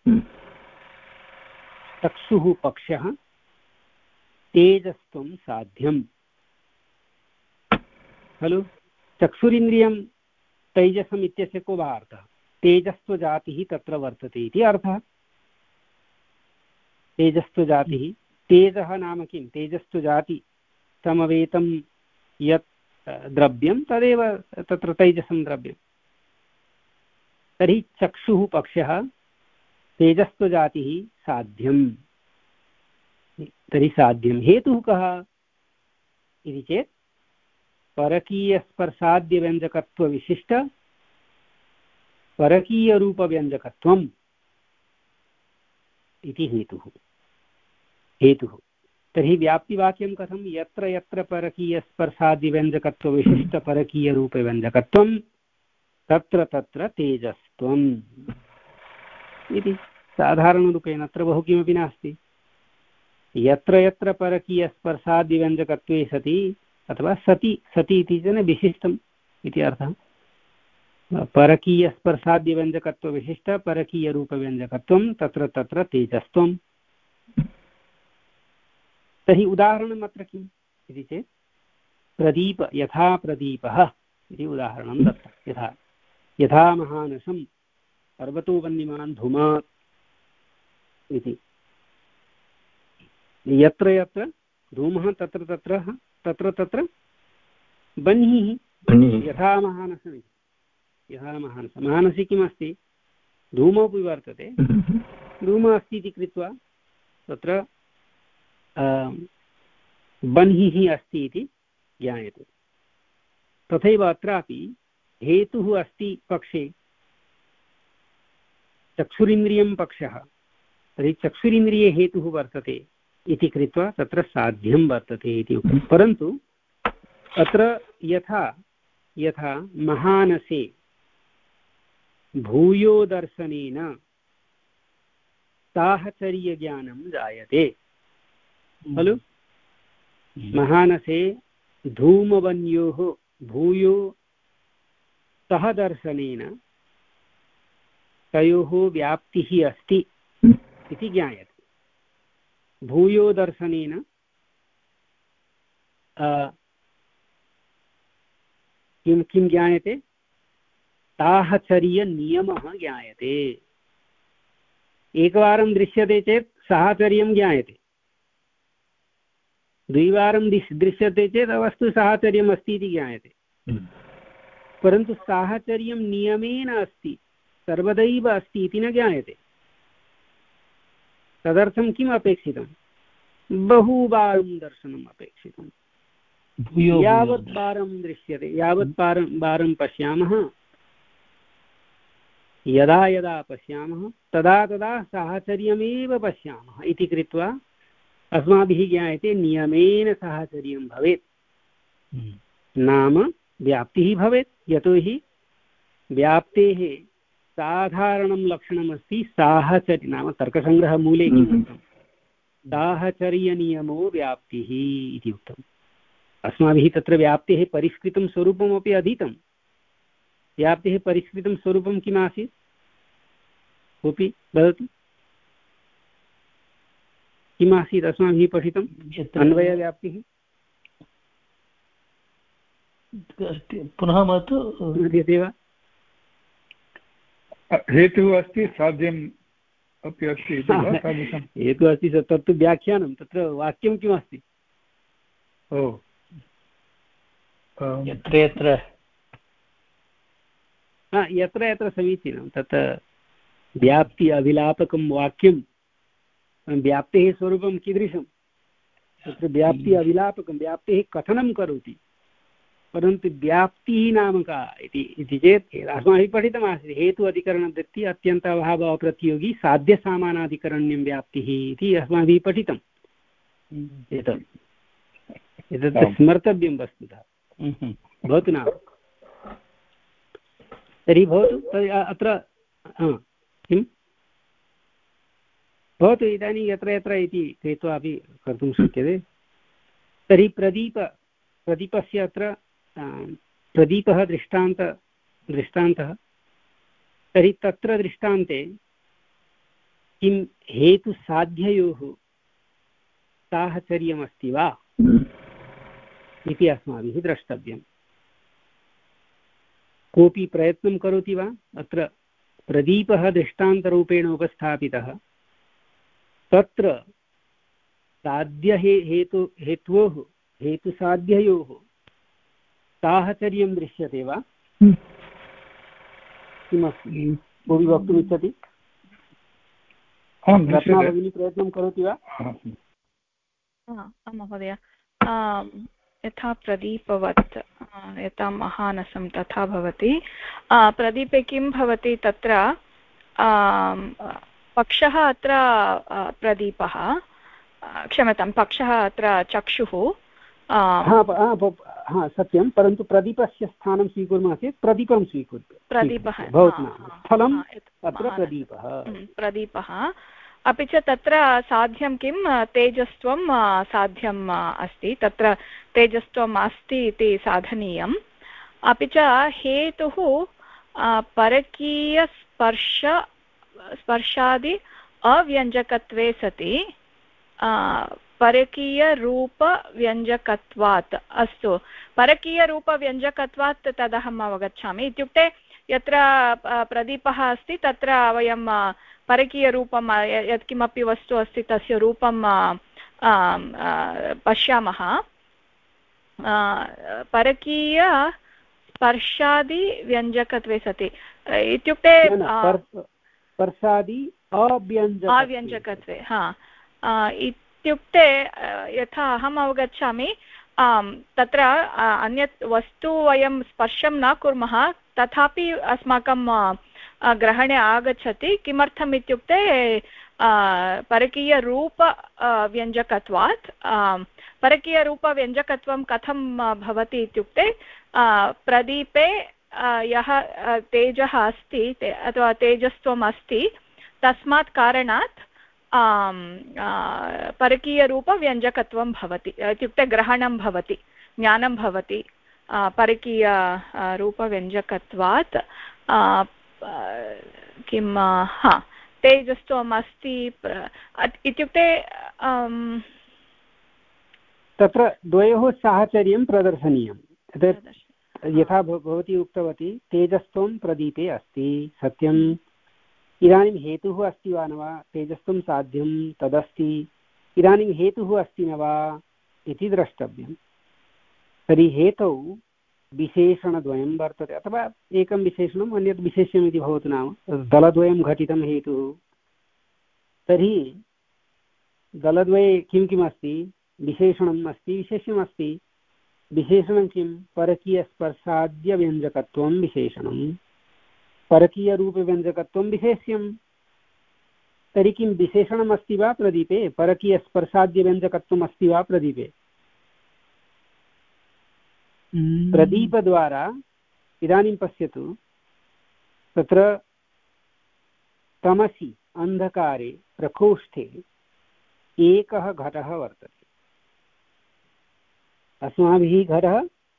Speaker 1: चक्षुः पक्षः तेजस्त्वं साध्यं खलु। चक्षुरिन्द्रियं तैजसम् इत्यस्य को वा अर्थः? तेजस्त्वजातिः तत्र वर्तते इति अर्थः। तेजस्त्वजातिः, तेजः नाम किं? तेजस्त्वजाति समवेतं यत् द्रव्यं तदेव तत्र तैजसं द्रव्यं। तर्हि चक्षुः पक्षः तेजस्त्वजातिः साध्यं। तर्हि साध्यं हेतुः कः इति चेत् परकीयस्पर्शाद्यव्यञ्जकत्वविशिष्ट परकीयरूपव्यञ्जकत्वम् इति हेतुः हेतुः तर्हि व्याप्तिवाक्यं कथं? यत्र यत्र परकीयस्पर्शादिव्यञ्जकत्वविशिष्टपरकीयरूपव्यञ्जकत्वं तत्र तत्र तेजस्त्वम् इति साधारणरूपेण। अत्र बहु किमपि नास्ति। यत्र यत्र परकीयस्पर्शादिव्यञ्जकत्वे सति अथवा सति सति इति च विशिष्टम् इति अर्थः। परकीयस्पर्शाद्यव्यञ्जकत्वविशिष्ट परकीयरूपव्यञ्जकत्वं तत्र तत्र तेजस्त्वम्। तर्हि उदाहरणम् अत्र किम् इति चेत् प्रदीप यथा प्रदीपः इति उदाहरणं दत्तं। यथा यथा महानसं पर्वतो वह्निमान् धूमात् इति। यत्र यत्र धूमः तत्र तत्र तत्र तत्र बह्निः यथा महानसम्। यथा महानसं महानसि किमस्ति? धूमोऽपि वर्तते। धूमः अस्ति इति कृत्वा तत्र बह्निः अस्ति इति ज्ञायते। तथैव अत्रापि हेतुः अस्ति पक्षे, चक्षुरिन्द्रियं पक्षः, तर्हि चक्षुरिन्द्रिये हेतुः वर्तते इति कृत्वा तत्र साध्यं वर्तते इति उक्तं। परन्तु अत्र यथा यथा महानसे भूयो दर्शनेन साहचर्यज्ञानं जायते खलु। महानसे धूमवन्योः भूयो सह दर्शनेन तयोः व्याप्तिः अस्ति इति ज्ञायते। भूयो दर्शनेन किं किं ज्ञायते? साहचर्यनियमः ज्ञायते। एकवारं दृश्यते चेत् साहचर्यं ज्ञायते, द्विवारं दृश्यते चेत् वस्तु साहचर्यम् अस्ति इति ज्ञायते। परन्तु साहचर्यं नियमेन अस्ति, सर्वदैव अस्ति इति न ज्ञायते। तदर्थं किम् अपेक्षितं? बहुवारं दर्शनम् अपेक्षितं। यावत् वारं दृश्यते, यावत् वारं वारं पश्यामः, यदा यदा पश्यामः तदा तदा साहचर्यमेव पश्यामः इति कृत्वा अस्माभिः ज्ञायते नियमेन साहचर्यं भवेत्। नाम व्याप्तिः भवेत्। यतोहि व्याप्तेः साधारणं लक्षणमस्ति साहचर्य, नाम तर्कसङ्ग्रहमूले किम् उक्तं? साहचर्यनियमो व्याप्तिः इति उक्तम्। अस्माभिः तत्र व्याप्तेः परिष्कृतं स्वरूपमपि अधीतं। व्याप्तेः परिष्कृतं स्वरूपं किम् आसीत्? कोऽपि वदतु, किम् आसीत् अस्माभिः पठितम्? अन्वयव्याप्तिः।
Speaker 3: पुनः वदतु।
Speaker 1: ज्ञायते वा?
Speaker 2: हेतुः अस्ति, साध्यम् अपि अस्ति।
Speaker 1: हेतुः अस्ति, तत्तु व्याख्यानं। तत्र वाक्यं किमस्ति?
Speaker 2: ओ
Speaker 3: यत्र यत्र
Speaker 1: यत्र यत्र समीचीनं। तत् व्याप्ति अभिलापकं वाक्यं। व्याप्तेः स्वरूपं कीदृशं? तत्र व्याप्ति अभिलापकं, व्याप्तेः कथनं करोति। परन्तु व्याप्तिः नाम का इति चेत् अस्माभिः पठितमासीत्। हेतु अधिकरणवृत्ति अत्यन्त अभाव अप्रतियोगी साध्यसामानाधिकरण्यं व्याप्तिः इति अस्माभिः पठितम्। एतत् एतत् स्मर्तव्यं वस्तुतः। भवतु नाम। तर्हि भवतु अत्र किं भवतु इदानीं यत्र यत्र इति कृत्वा अपि कर्तुं शक्यते। तर्हि प्रदीप प्रदीपस्य अत्र प्रदीपः दृष्टान्त दृष्टान्तः। तर्हि तत्र दृष्टान्ते किं हेतुसाध्ययोः साहचर्यमस्ति वा इति अस्माभिः द्रष्टव्यम्। कोऽपि प्रयत्नं करोति वा? अत्र प्रदीपः दृष्टान्तरूपेण उपस्थापितः। तत्र साध्य हेतु हेत्वोः हेतुसाध्ययोः साहचर्यं दृश्यते वा? किमस्ति? कोऽपि वक्तुमिच्छति? रत्ना भगिनी प्रयत्नं करोति वा?
Speaker 5: महोदय, यथा प्रदीपवत् यथा महानसं तथा भवति। प्रदीपे किं भवति? तत्र पक्षः अत्र प्रदीपः, क्षम्यतां, पक्षः अत्र चक्षुः।
Speaker 1: सत्यं, परन्तु प्रदीपस्य स्थानं स्वीकुर्मः चेत् प्रदीपं स्वीकुर्मः।
Speaker 5: प्रदीपः
Speaker 1: स्थलं तत्र प्रदीपः
Speaker 5: प्रदीपः अपि च तत्र साध्यं किं? तेजस्त्वं साध्यम् अस्ति। तत्र तेजस्त्वम् अस्ति इति साधनीयम्। अपि च हेतुः परकीयस्पर्श स्पर्शादि अव्यञ्जकत्वे सति परकीयरूपव्यञ्जकत्वात्। अस्तु, परकीयरूपव्यञ्जकत्वात् तदहम् अवगच्छामि। इत्युक्ते यत्र प्रदीपः अस्ति तत्र वयं परकीयरूपं यत्किमपि वस्तु अस्ति तस्य रूपं पश्यामः। परकीय स्पर्शादिव्यञ्जकत्वे सति इत्युक्ते
Speaker 1: स्पर्शादि
Speaker 5: अव्यञ्जकत्वे। हा, इत्युक्ते यथा अहम् अवगच्छामि, तत्र अन्यत् वस्तु वयं स्पर्शं न कुर्मः तथापि अस्माकं ग्रहणे आगच्छति। किमर्थम् इत्युक्ते परकीयरूप व्यञ्जकत्वात्। परकीयरूपव्यञ्जकत्वं कथं भवति इत्युक्ते प्रदीपे यः तेजः अस्ति अथवा तेजस्त्वम् अस्ति तस्मात् कारणात् परकीयरूपव्यञ्जकत्वं भवति। इत्युक्ते ग्रहणं भवति, ज्ञानं भवति परकीय रूपव्यञ्जकत्वात्। किं हा तेजस्त्वम् अस्ति इत्युक्ते
Speaker 1: तत्र द्वयोः साहचर्यं प्रदर्शनीयं। यथा भवती उक्तवती तेजस्त्वं प्रदीपे अस्ति, सत्यम्। इदानीं हेतुः अस्ति वा न वा? तेजस्त्वं साध्यं तदस्ति। इदानीं हेतुः अस्ति न वा इति द्रष्टव्यं। तर्हि हेतौ विशेषणद्वयं वर्तते अथवा एकं विशेषणम् अन्यत् विशेष्यम् इति भवतु नाम दलद्वयं घटितं हेतुः तर्हि दलद्वये किं किम् अस्ति विशेषणम् अस्ति विशेष्यम् अस्ति विशेषणं किं परकीयस्पर्शाद्यव्यञ्जकत्वं विशेषणं परकीयरूपव्यञ्जकत्वं विशेष्यं तर्हि किं विशेषणम् अस्ति वा प्रदीपे परकीयस्पर्शाद्यव्यञ्जकत्वम् अस्ति वा प्रदीपे प्रदीपद्वारा इदानीं पश्यतु तत्र तमसि अन्धकारे प्रकोष्ठे एकः घटः वर्तते अस्माभिः घटः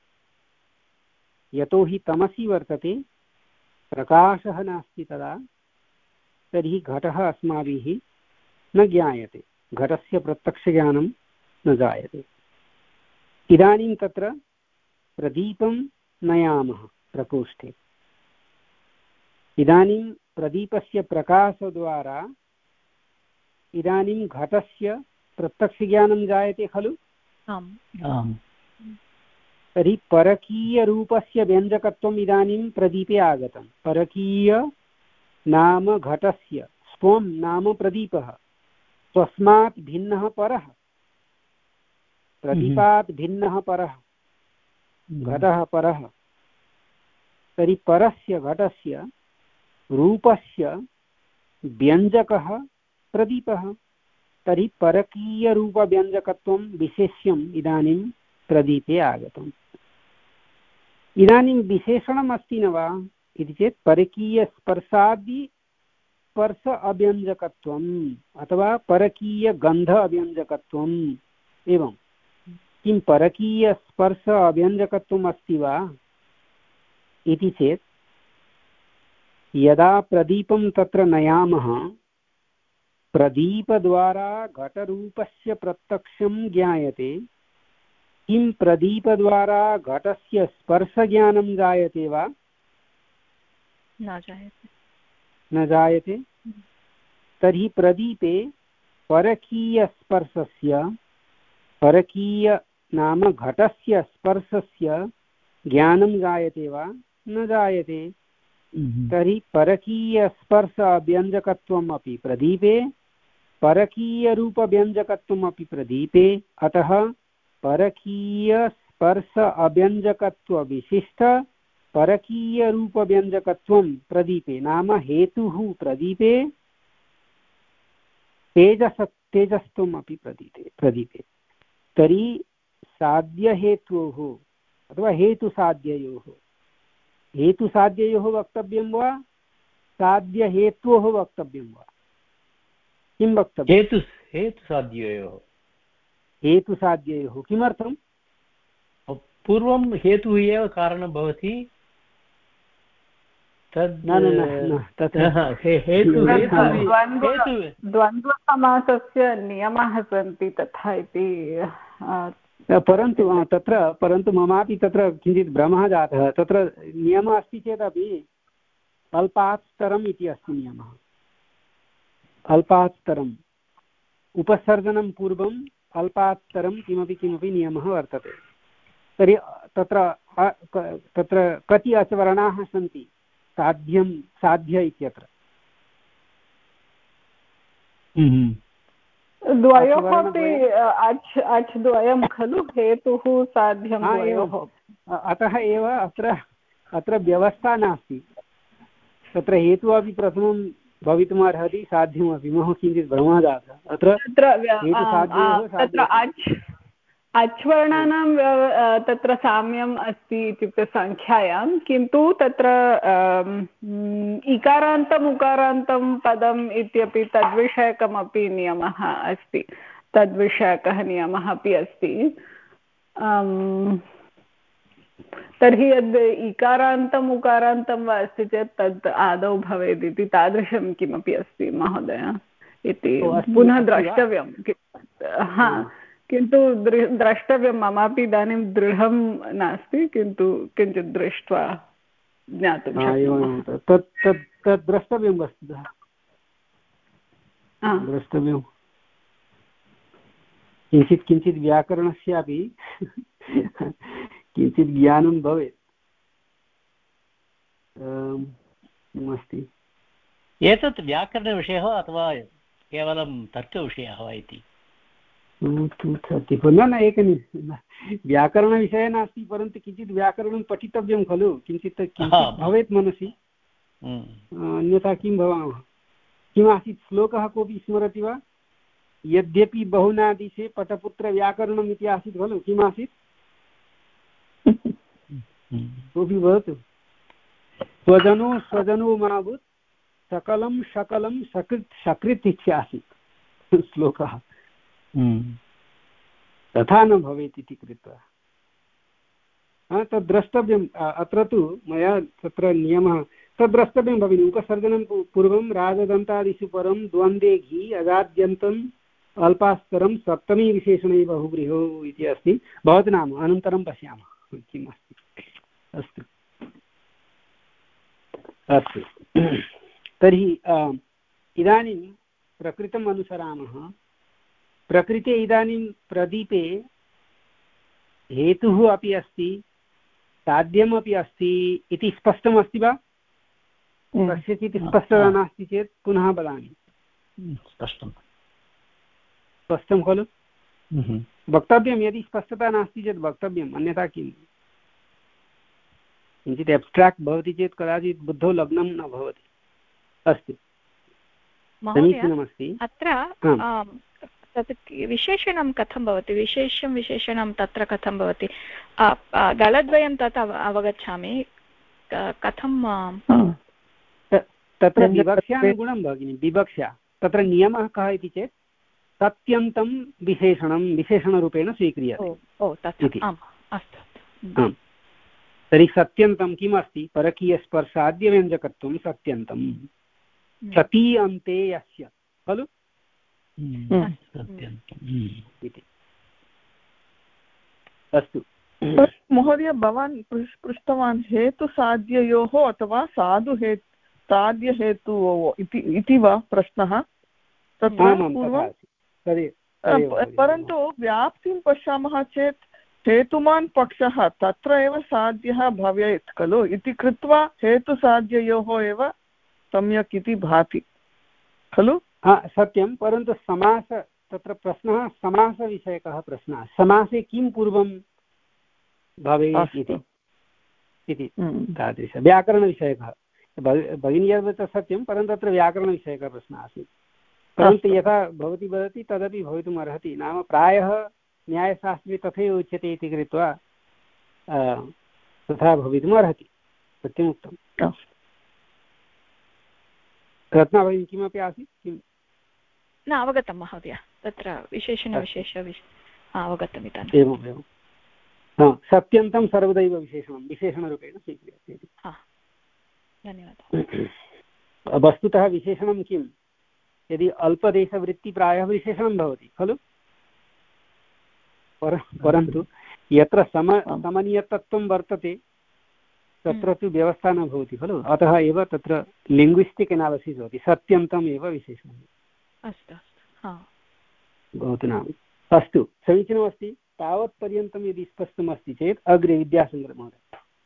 Speaker 1: यतोहि तमसि वर्तते प्रकाशः नास्ति तदा तर्हि घटः अस्माभिः न ज्ञायते घटस्य प्रत्यक्षज्ञानं न जायते इदानीं तत्र प्रदीपं नयामः प्रकोष्ठे इदानीं प्रदीपस्य प्रकाशद्वारा इदानीं घटस्य प्रत्यक्षज्ञानं जायते खलु
Speaker 5: आम्
Speaker 1: तर्हि परकीयरूपस्य व्यञ्जकत्वम् इदानीं प्रदीपे आगतं परकीय नाम घटस्य स्वं नाम प्रदीपः स्वस्मात् भिन्नः परः प्रदीपात् भिन्नः परः घटः परः तर्हि परस्य घटस्य रूपस्य व्यञ्जकः प्रदीपः तर्हि परकीयरूपव्यञ्जकत्वं विशेष्यम् इदानीं प्रदीपे आगतम् इदानीं विशेषणम् अस्ति न वा इति चेत् परकीयस्पर्शादि स्पर्श अव्यञ्जकत्वम् अथवा परकीयगन्ध अव्यञ्जकत्वम् एवं किं परकीयस्पर्श अव्यञ्जकत्वम् अस्ति वा इति चेत् यदा प्रदीपं तत्र नयामः प्रदीपद्वारा घटरूपस्य प्रत्यक्षं ज्ञायते किं प्रदीपद्वारा घटस्य स्पर्शज्ञानं जायते वा
Speaker 5: न जायते
Speaker 1: न जायते तर्हि प्रदीपे परकीयस्पर्शस्य परकीय नाम घटस्य स्पर्शस्य ज्ञानं जायते वा न जायते तर्हि परकीयस्पर्श व्यञ्जकत्वम् अपि प्रदीपे परकीयरूपव्यञ्जकत्वम् अपि प्रदीपे अतः परकीयस्पर्श अव्यञ्जकत्वविशिष्ट परकीयरूपव्यञ्जकत्वं प्रदीपे नाम हेतुः प्रदीपे तेजस तेजस्त्वम् अपि प्रदीपे प्रदीपे तर्हि साध्यहेतोः अथवा हेतुसाध्ययोः हेतुसाध्ययोः वक्तव्यं वा साध्यहेत्वोः वक्तव्यं वा किं वक्तव्यं
Speaker 3: हेतु हेतुसाध्ययोः
Speaker 1: हेतुसाध्ययोः किमर्थं
Speaker 3: पूर्वं हेतुः एव कारणं भवति तद्
Speaker 1: न न न तथा
Speaker 3: हेतु
Speaker 4: द्वन्द्वसमासस्य नियमाः सन्ति तथा इति
Speaker 1: परन्तु तत्र परन्तु ममापि तत्र किञ्चित् भ्रमः जातः तत्र नियमः अस्ति चेदपि अल्पात् स्तरम् इति अस्ति नियमः अल्पात् स्तरम् उपसर्जनं पूर्वम् अल्पात् स्तरं किमपि किमपि नियमः वर्तते तर्हि तत्र तत्र कति अचवर्णाः सन्ति साध्यं साध्य इत्यत्र
Speaker 4: द्वयोः अपि अच् अच् द्वयं खलु हेतुः साध्यं द्वयोः
Speaker 1: अतः एव अत्र अत्र व्यवस्था नास्ति तत्र हेतुः अपि प्रथमं भवितुमर्हति साध्यमपि मम किञ्चित् भ्रमः जातः अत्र
Speaker 4: तत्र अच् अच्वर्णानां तत्र साम्यम् अस्ति इत्युक्ते सङ्ख्यायां किन्तु तत्र इकारान्तम् उकारान्तं पदम् इत्यपि तद्विषयकमपि नियमः अस्ति तद्विषयकः नियमः अपि अस्ति तर्हि यद् इकारान्तम् उकारान्तं वा अस्ति चेत् तत् आदौ भवेत् इति तादृशं किमपि अस्ति महोदय इति पुनः द्रष्टव्यं हा किन्तु द्रष्टव्यं ममापि इदानीं दृढं नास्ति किन्तु किञ्चित् दृष्ट्वा ज्ञातुं शक्नुमः
Speaker 1: तत् तत् तत् द्रष्टव्यं वस्तुतः द्रष्टव्यं किञ्चित् किञ्चित् व्याकरणस्यापि किञ्चित् ज्ञानं भवेत् अस्ति
Speaker 3: एतत् व्याकरणविषयः अथवा केवलं तर्कविषयः वा इति
Speaker 1: न न एकनिमिषं व्याकरणविषयः नास्ति परन्तु किञ्चित् व्याकरणं पठितव्यं खलु किञ्चित् किञ्चित् भवेत् मनसि अन्यथा किं भवामः किमासीत् श्लोकः कोऽपि स्मरति वा यद्यपि बहुनादिशे पटपुत्रव्याकरणम् इति आसीत् खलु किमासीत् कोऽपि वदतु स्वजनो स्वजनो माभूत् सकलं शकलं सकृत् सकृत् इति आसीत् श्लोकः तथा न भवेत् इति कृत्वा तद् द्रष्टव्यम् अत्र तु मया तत्र नियमः तद् द्रष्टव्यं भगिनि उपसर्जनं पूर्वं राजदन्तादिषु परं द्वन्द्वे घि अगाद्यन्तम् अल्पास्तरं सप्तमी विशेषणे बहुव्रीहौ इति अस्ति भवतु नाम अनन्तरं पश्यामः किम् अस्ति अस्तु अस्तु तर्हि इदानीं प्रकृतम् अनुसरामः प्रकृते इदानीं प्रदीपे हेतुः अपि अस्ति साध्यमपि अस्ति इति स्पष्टमस्ति वा कस्यचित् स्पष्टता नास्ति चेत् पुनः वदामि
Speaker 3: स्पष्टं
Speaker 1: स्पष्टं खलु वक्तव्यं यदि स्पष्टता नास्ति चेत् वक्तव्यम् अन्यथा किम् किञ्चित् एब्स्ट्राक्ट् भवति चेत् कदाचित् बुद्धौ लग्नं न भवति अस्तु समीचीनमस्ति
Speaker 5: अत्र तत् विशेषणं कथं भवति विशेषं विशेषणं तत्र कथं भवति दलद्वयं तत् अवगच्छामि कथं
Speaker 1: तत्र विवक्षानुगुणं भगिनि विवक्षा तत्र नियमः कः इति चेत् सत्यन्तं विशेषणं विशेषणरूपेण स्वीक्रियते इति आम् तर्हि सत्यन्तं किम् अस्ति परकीयस्पर्शाद्यव्यञ्जकत्वं सत्यन्तं सती अन्ते यस्य खलु इति अस्तु
Speaker 7: महोदय भवान् पृष्टवान् हेतुसाध्ययोः अथवा साधु हेतु साध्यहेतुः इति इति वा प्रश्नः तत्र पूर्वं परन्तु व्याप्तिं पश्यामः चेत् हेतुमान् पक्षः तत्र एव साध्यः भवेत् खलु इति कृत्वा हेतुसाध्ययोः एव सम्यक् इति भाति खलु
Speaker 1: सत्यं परन्तु समास तत्र प्रश्नः समासविषयकः प्रश्नः समासे किं पूर्वं भवेत् इति तादृश व्याकरणविषयकः भगिनी यद् सत्यं परन्तु तत्र व्याकरणविषयकः प्रश्नः आसीत् परन्तु यथा भवती वदति तदपि भवितुम् अर्हति नाम प्रायः न्यायशास्त्रे तथैव उच्यते इति कृत्वा तथा भवितुम् अर्हति सत्यमुक्तं रत्ना भगिनी किमपि आसीत् किं
Speaker 5: न अवगतं महोदय तत्र विशेषणविशेष अवगतम् इदानीम्
Speaker 1: एवम् एवं सत्यन्तं सर्वदैव विशेषणं विशेषणरूपेण स्वीक्रियते इति
Speaker 5: धन्यवादः
Speaker 1: वस्तुतः विशेषणं किं यदि अल्पदेशवृत्ति प्रायः विशेषणं भवति खलु पर परन्तु यत्र सम समनीयतत्त्वं वर्तते तत्र तु व्यवस्था न भवति खलु अतः एव तत्र लिङ्ग्विस्टिक् एनालिसिस् भवति सत्यन्तम् एव विशेषणम्
Speaker 5: अस्तु अस्तु
Speaker 1: भवतु नाम अस्तु समीचीनमस्ति तावत्पर्यन्तं यदि स्पष्टमस्ति चेत् अग्रे विद्यासङ्गरः महोदय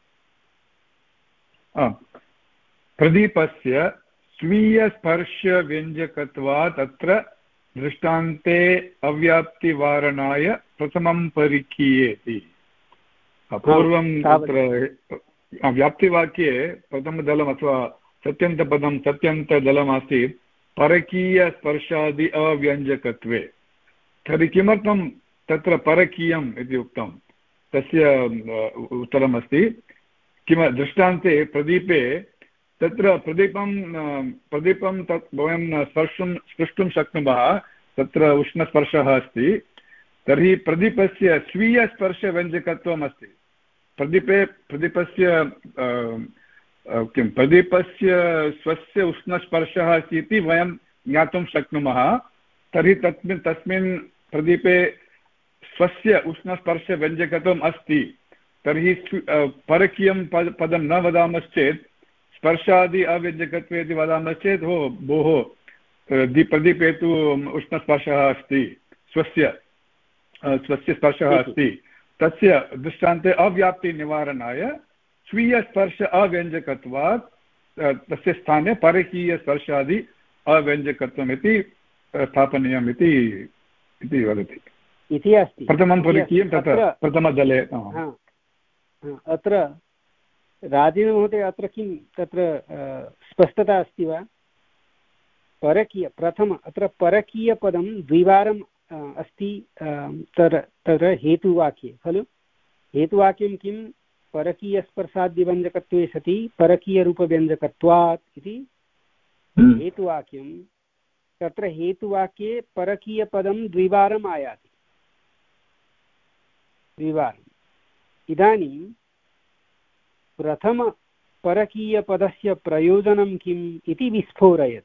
Speaker 2: प्रदीपस्य स्वीयस्पर्शव्यञ्जकत्वात् तत्र दृष्टान्ते अव्याप्तिवारणाय प्रथमं परिकीयेति पूर्वं तत्र व्याप्तिवाक्ये प्रथमदलम् अथवा सत्यन्तपदं सत्यन्तदलमासीत् परकीयस्पर्शादि अव्यञ्जकत्वे तर्हि किमर्थं तत्र परकीयम् इति उक्तं तस्य उत्तरमस्ति किम दृष्टान्ते प्रदीपे तत्र प्रदीपं प्रदीपं तत् वयं स्पर्शुं स्पृष्टुं शक्नुमः तत्र उष्णस्पर्शः अस्ति तर्हि प्रदीपस्य स्वीयस्पर्शव्यञ्जकत्वम् अस्ति प्रदीपे प्रदीपस्य किं प्रदीपस्य स्वस्य उष्णस्पर्शः अस्ति इति वयं ज्ञातुं शक्नुमः तर्हि तस्मिन् तस्मिन् प्रदीपे स्वस्य उष्णस्पर्शव्यञ्जकत्वम् अस्ति तर्हि परकीयं पद पदं न वदामश्चेत् स्पर्शादि अव्यञ्जकत्वे इति वदामश्चेत् हो भोः प्रदीपे तु उष्णस्पर्शः अस्ति स्वस्य स्वस्य स्पर्शः अस्ति तस्य दृष्टान्ते अव्याप्तिनिवारणाय स्वीयस्पर्श अव्यञ्जकत्वात् तस्य स्थाने परकीयस्पर्शादि अव्यञ्जकत्वम् इति स्थापनीयम् इति इति वदति
Speaker 1: इति अस्ति
Speaker 2: प्रथमं परकीयं तत्र प्रथमदले
Speaker 1: अत्र राजेन्द्रमहोदय अत्र किं तत्र स्पष्टता अस्ति वा परकीय प्रथम अत्र परकीयपदं द्विवारम् अस्ति तत्र तत्र हेतुवाक्ये खलु हेतुवाक्यं किं परकीयस्पर्शाद्यव्यञ्जकत्वे सति परकीयरूपव्यञ्जकत्वात् इति हेतुवाक्यं तत्र हेतुवाक्ये परकीयपदं द्विवारम् आयाति द्विवारम् इदानीं प्रथमपरकीयपदस्य प्रयोजनं किम् इति विस्फोरयति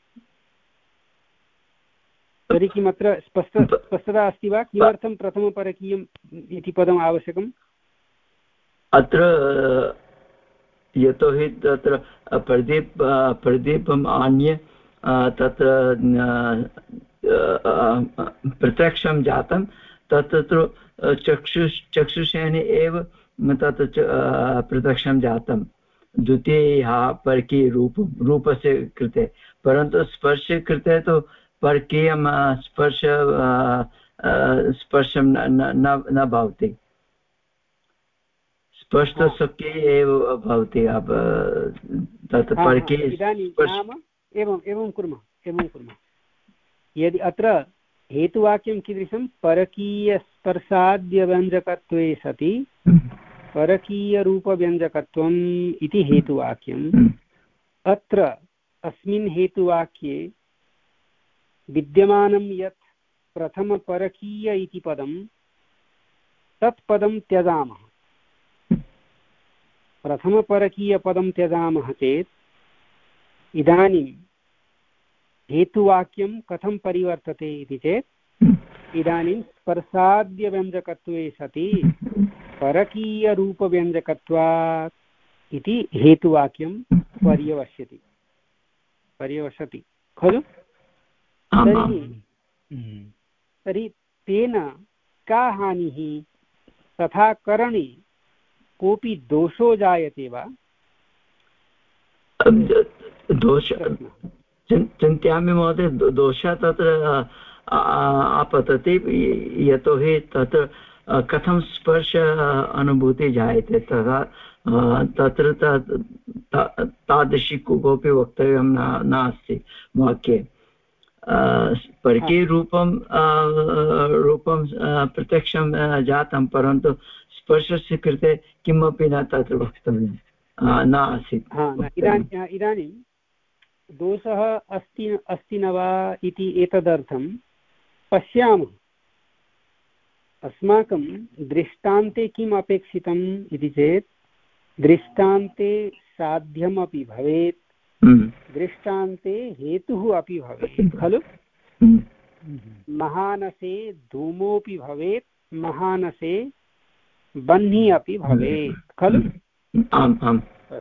Speaker 1: तर्हि किमत्र स्पष्ट स्पष्टता अस्ति वा किमर्थं प्रथमपरकीयम् इति पदम् आवश्यकम्
Speaker 6: अत्र यतोहि तत्र प्रदीप प्रदीपम् आन्य तत्र प्रत्यक्षं जातं तत्र चक्षुष चक्षुषेण एव तत्र प्रत्यक्षं जातं द्वितीयः परकीयरूपं रूपस्य कृते परन्तु स्पर्शे कृते तु परकीयं स्पर्श स्पर्शं न भवति स्पष्टसुखे एव भवति तत् परकीय
Speaker 1: इदानीं नाम एवम् एवं कुर्मः एवं कुर्मः यदि अत्र हेतुवाक्यं कीदृशं परकीयस्पर्शाद्यव्यञ्जकत्वे सति परकीयरूपव्यञ्जकत्वम् इति हेतुवाक्यम् अत्र अस्मिन् हेतुवाक्ये विद्यमानं यत् प्रथमपरकीय इति पदं तत् पदं त्यजामः प्रथमपरकीयपदं त्यजामः चेत् इदानीं हेतुवाक्यं कथं परिवर्तते इति चेत् इदानीं स्पर्शाद्यव्यञ्जकत्वे सति परकीयरूपव्यञ्जकत्वात् इति हेतुवाक्यं पर्यवस्यति पर्यवसति खलु तर्हि तर्हि तेन का हानिः तथा करणे कोऽपि दोषो जायते वा
Speaker 6: दोष चिन्तयामि महोदय दोषः तत्र आपतति यतोहि तत्र कथं स्पर्श अनुभूतिः जायते तथा तत्र तादृशी कोऽपि वक्तव्यं नास्ति वाक्ये परकीयरूपं रूपं प्रत्यक्षं जातं परन्तु स्पर्शस्य कृते किमपि न तत्र वक्तव्यं न आसीत्
Speaker 1: इदानीं इदानीं दोषः अस्ति अस्ति न वा इति एतदर्थं पश्यामः अस्माकं दृष्टान्ते किम् अपेक्षितम् इति चेत् दृष्टान्ते साध्यमपि भवेत् दृष्टान्ते हेतुः अपि भवेत् खलु महानसे धूमोऽपि भवेत् महानसे बह्निः अपि भवेत् खलु
Speaker 6: आम् आम्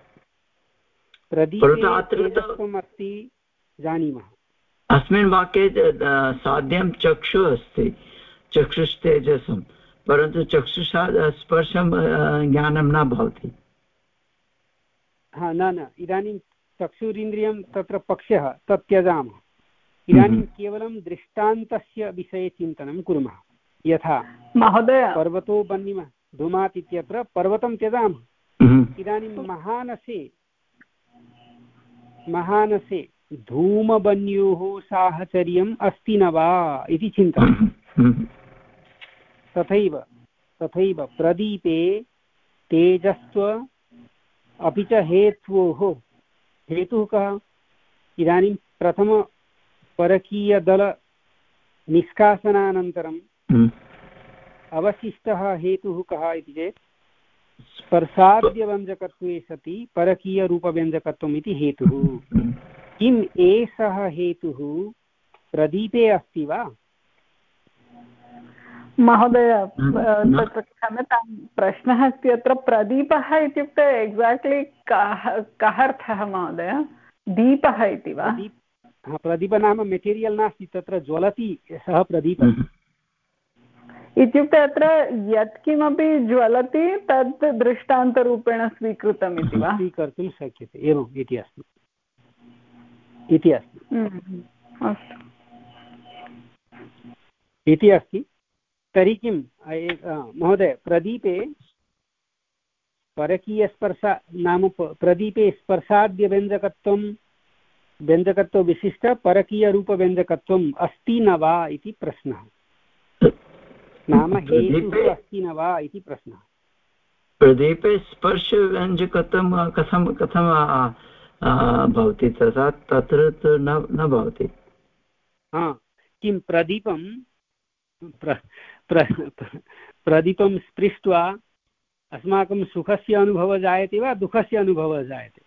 Speaker 1: प्रदीपमस्ति जानीमः
Speaker 6: अस्मिन् वाक्ये साध्यं चक्षुः अस्ति चक्षुस्तेजसं परन्तु चक्षुषा स्पर्शं ज्ञानं न भवति
Speaker 1: हा न न इदानीं चक्षुरिन्द्रियं तत्र पक्षः तत् त्यजामः इदानीं केवलं दृष्टान्तस्य विषये चिन्तनं कुर्मः यथा
Speaker 4: महोदय
Speaker 1: पर्वतो बह्निमः धूमात् इत्यत्र पर्वतं त्यजामः इदानीं महानसे महानसे धूमबन्योः साहचर्यम् अस्ति न वा इति चिन्तनं तथैव तथैव प्रदीपे तेजस्त्व अपि च हेत्वोः हेतुः कः इदानीं प्रथमपरकीयदलनिष्कासनानन्तरम् अवशिष्टः हेतुः कः इति चेत् स्पर्शाद्यव्यञ्जकत्वे सति परकीयरूपव्यञ्जकत्वम् इति हेतुः किम् एषः हेतुः प्रदीपे अस्ति वा
Speaker 4: महोदय तत्र क्षम्यतां प्रश्नः अस्ति अत्र प्रदीपः इत्युक्ते एक्साक्ट्लि कः कः अर्थः महोदय दीपः इति वा
Speaker 1: प्रदीप नाम मेटीरियल् नास्ति तत्र ज्वलति सः प्रदीपः
Speaker 4: इत्युक्ते अत्र यत्किमपि ज्वलति तत् दृष्टान्तरूपेण स्वीकृतम् इति वा?
Speaker 1: स्वीकर्तुं शक्यते एवम् इति अस्ति इति अस्ति
Speaker 4: अस्तु
Speaker 1: इति अस्ति। तर्हि किं महोदय प्रदीपे परकीयस्पर्श नाम प्रदीपे स्पर्शाद्यव्यञ्जकत्वं व्यञ्जकत्वविशिष्ट परकीयरूपव्यञ्जकत्वम् अस्ति न वा इति प्रश्नः। नाम हेतुः अस्ति न वा इति प्रश्नः।
Speaker 6: प्रदीपे स्पर्शव्यञ्जकत्वं कथं कथं भवति तथा तत्र तु न न भवति।
Speaker 1: हा किं प्रदीपं प्र, प्र, प्रदीपं स्पृष्ट्वा अस्माकं सुखस्य अनुभवः जायते वा दुःखस्य अनुभवः जायते?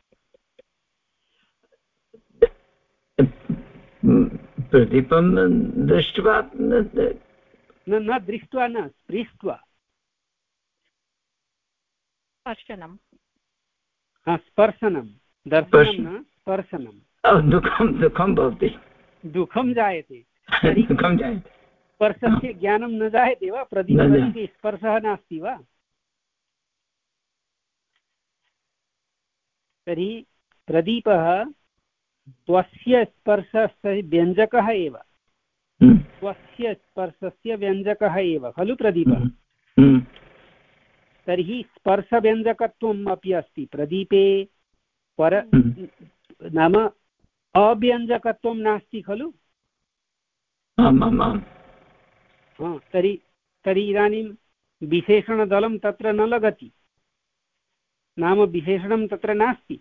Speaker 6: प्रदीपं दृष्ट्वा
Speaker 1: न न दृष्ट्वा न स्पृष्ट्वा
Speaker 5: स्पर्शनं
Speaker 1: स्पर्शनं दर्शनं न स्पर्शनं।
Speaker 6: दुःखं दुःखं भवति
Speaker 1: दुःखं जायते
Speaker 6: दुःखं जायते
Speaker 1: स्पर्शस्य ज्ञानं न जायते वा? प्रदीपे स्पर्शः नास्ति वा? तर्हि प्रदीपः स्वस्य स्पर्शस्य व्यञ्जकः एव स्वस्य स्पर्शस्य व्यञ्जकः एव खलु प्रदीपः। तर्हि स्पर्शव्यञ्जकत्वम् अपि अस्ति प्रदीपे पर नाम अव्यञ्जकत्वं नास्ति खलु। तर्हि तर्हि इदानीं विशेषणदलं तत्र न लगति नाम विशेषणं तत्र नास्ति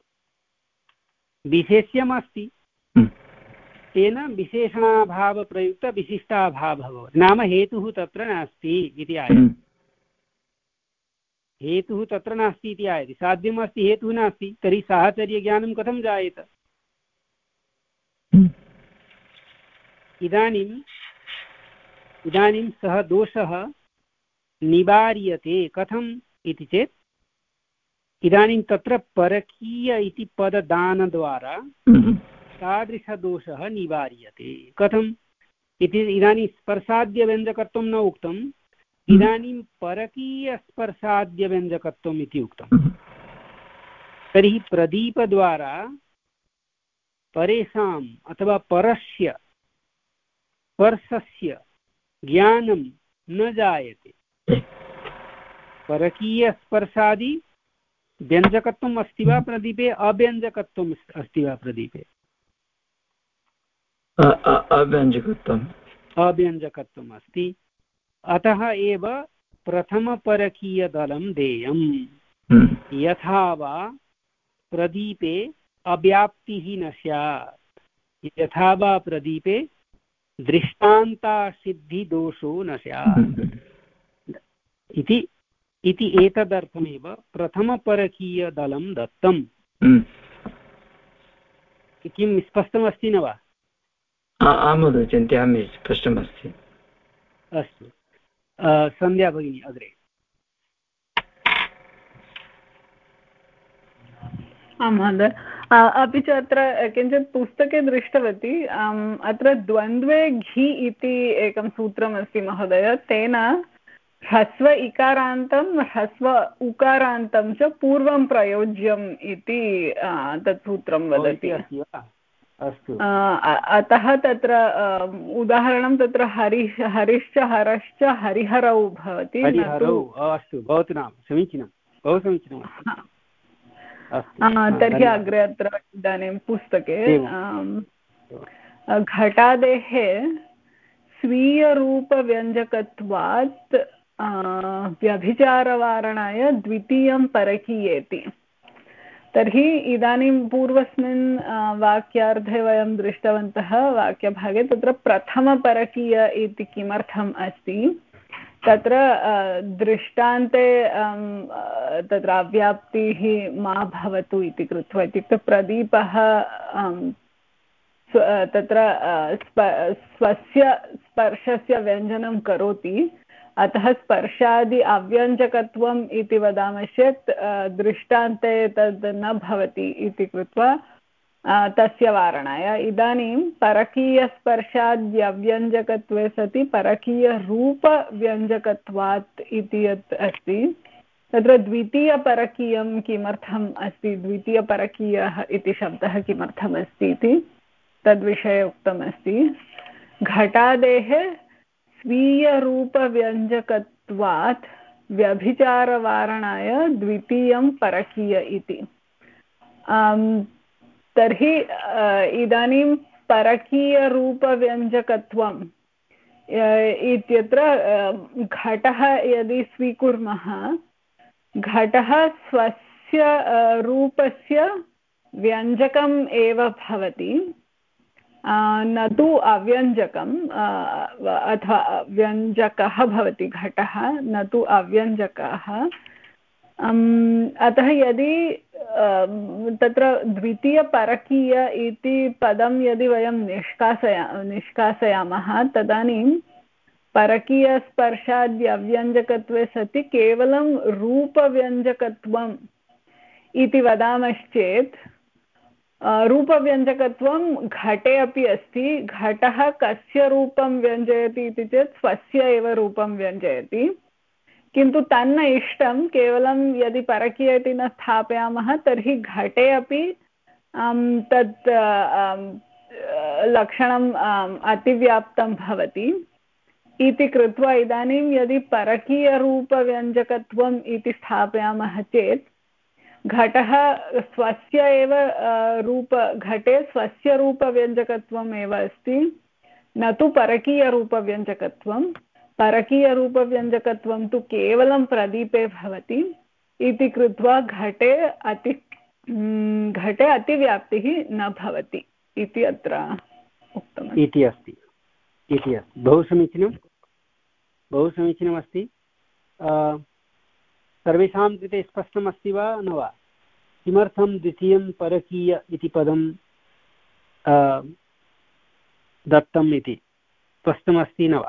Speaker 1: विशेष्यमस्ति तेन विशेषणाभावप्रयुक्तविशिष्टाभावः भवति नाम हेतुः तत्र नास्ति इति आयते। हेतुः तत्र नास्ति इति आयते। साध्यमस्ति हेतुः नास्ति तर्हि साहचर्यज्ञानं कथं जायेत? इदानीम् इदानीं सः दोषः निवार्यते कथम् इति चेत् इदानीं तत्र परकीय इति पददानद्वारा तादृशदोषः निवार्यते। कथम् इति इदानीं स्पर्शाद्यव्यञ्जकत्वं न उक्तम् इदानीं परकीयस्पर्शाद्यव्यञ्जकत्वम् इति उक्तम्। तर्हि प्रदीपद्वारा परेषाम् अथवा परस्य स्पर्शस्य ज्ञानं न जायते। परकीयस्पर्शादि व्यञ्जकत्वम् अस्ति वा प्रदीपे अव्यञ्जकत्वम् अस्ति वा प्रदीपे?
Speaker 6: अव्यञ्जकत्वम्
Speaker 1: अव्यञ्जकत्वम् अस्ति। अतः एव प्रथमपरकीयदलं देयम्। यथा वा प्रदीपे अव्याप्तिः न स्यात् यथा वा प्रदीपे दृष्टान्तासिद्धिदोषो न स्यात् इति इति एतदर्थमेव प्रथमपरकीयदलं दत्तम्। किं स्पष्टमस्ति न वा?
Speaker 6: आम् महोदय चिन्तयामि स्पष्टमस्ति।
Speaker 1: अस्तु सन्ध्या भगिनी अग्रे।
Speaker 4: आं महोदय अपि च अत्र किञ्चित् पुस्तके दृष्टवती अत्र द्वन्द्वे घि इति एकं सूत्रमस्ति महोदय। तेन ह्रस्व इकारान्तं ह्रस्व उकारान्तं च पूर्वं प्रयोज्यम् इति तत् सूत्रं वदति। अतः तत्र उदाहरणं तत्र हरिः हरिश्च हरश्च हरिहरौ भवति।
Speaker 1: अस्तु भवतु नाम समीचीनं बहु समीचीनं।
Speaker 4: तर्हि अग्रे अत्र इदानीं पुस्तके घटादेः स्वीयरूपव्यञ्जकत्वात् व्यभिचारवारणाय द्वितीयं परकीयेति। तर्हि इदानीं पूर्वस्मिन् वाक्यार्धे वयं दृष्टवन्तः वाक्यभागे तत्र प्रथमपरकीय इति किमर्थम् अस्ति तत्र दृष्टान्ते तत्र अव्याप्तिः मा भवतु इति कृत्वा इत्युक्ते प्रदीपः तत्र स्वस्य स्पर्शस्य व्यञ्जनं करोति अतः स्पर्शादि अव्यञ्जकत्वम् इति वदामश्चेत् दृष्टान्ते तद् न भवति इति कृत्वा तस्य वारणाय। इदानीं परकीयस्पर्शाद्यव्यञ्जकत्वे सति परकीयरूपव्यञ्जकत्वात् इति यत् अस्ति तत्र द्वितीयपरकीयं किमर्थम् अस्ति, द्वितीयपरकीयः इति शब्दः किमर्थम् अस्ति इति तद्विषये उक्तमस्ति। घटादेः स्वीयरूपव्यञ्जकत्वात् व्यभिचारवारणाय द्वितीयं परकीय इति। तर्हि इदानीं परकीयरूपव्यञ्जकत्वम् इत्यत्र घटः यदि स्वीकुर्मः, घटः स्वस्य रूपस्य व्यञ्जकम् एव भवति, न तु अव्यञ्जकम् अथवा व्यञ्जकः भवति घटः, न तु अव्यञ्जकः। अतः यदि तत्र द्वितीयपरकीय इति पदं यदि वयं निष्कासया निष्कासयामः तदानीं परकीयस्पर्शाद्यव्यञ्जकत्वे सति केवलं रूपव्यञ्जकत्वम् इति वदामश्चेत् रूपव्यञ्जकत्वं घटे अपि अस्ति। घटः कस्य रूपं व्यञ्जयति इति चेत् स्वस्य एव रूपं व्यञ्जयति, किन्तु तन्न इष्टं केवलं यदि परकीय इति न स्थापयामः तर्हि घटे अपि तत् लक्षणम् अतिव्याप्तं भवति इति कृत्वा इदानीं यदि परकीयरूपव्यञ्जकत्वम् इति स्थापयामः चेत् घटः स्वस्य एव रूप घटे स्वस्य रूपव्यञ्जकत्वम् एव अस्ति, न तु परकीयरूपव्यञ्जकत्वं। परकीयरूपव्यञ्जकत्वं तु केवलं प्रदीपे भवति इति कृत्वा घटे अति घटे अतिव्याप्तिः न भवति इति अत्र उक्तम्
Speaker 1: इति अस्ति इति अस्ति बहु समीचीनं बहु समीचीनमस्ति। सर्वेषां कृते स्पष्टमस्ति वा न वा? किमर्थं द्वितीयं परकीय इति पदं दत्तम् इति स्पष्टमस्ति न वा?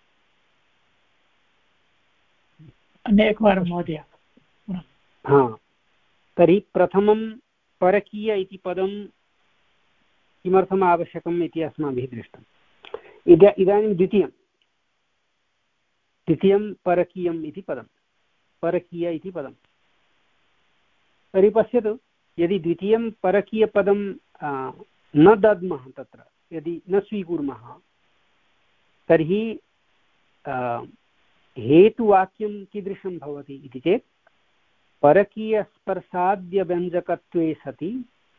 Speaker 3: अन्येकवारं महोदय।
Speaker 1: हा, तर्हि प्रथमं परकीय इति पदं किमर्थम् आवश्यकम् इति अस्माभिः दृष्टम्। इदा इदानीं द्वितीयं द्वितीयं परकीयम् इति पदं परकीय इति पदं तर्हि पश्यतु, यदि द्वितीयं परकीयपदं न दद्मः, तत्र यदि न स्वीकुर्मः तर्हि हेतुवाक्यं कीदृशं भवति इति चेत् परकीयस्पर्शाद्यव्यञ्जकत्वे सति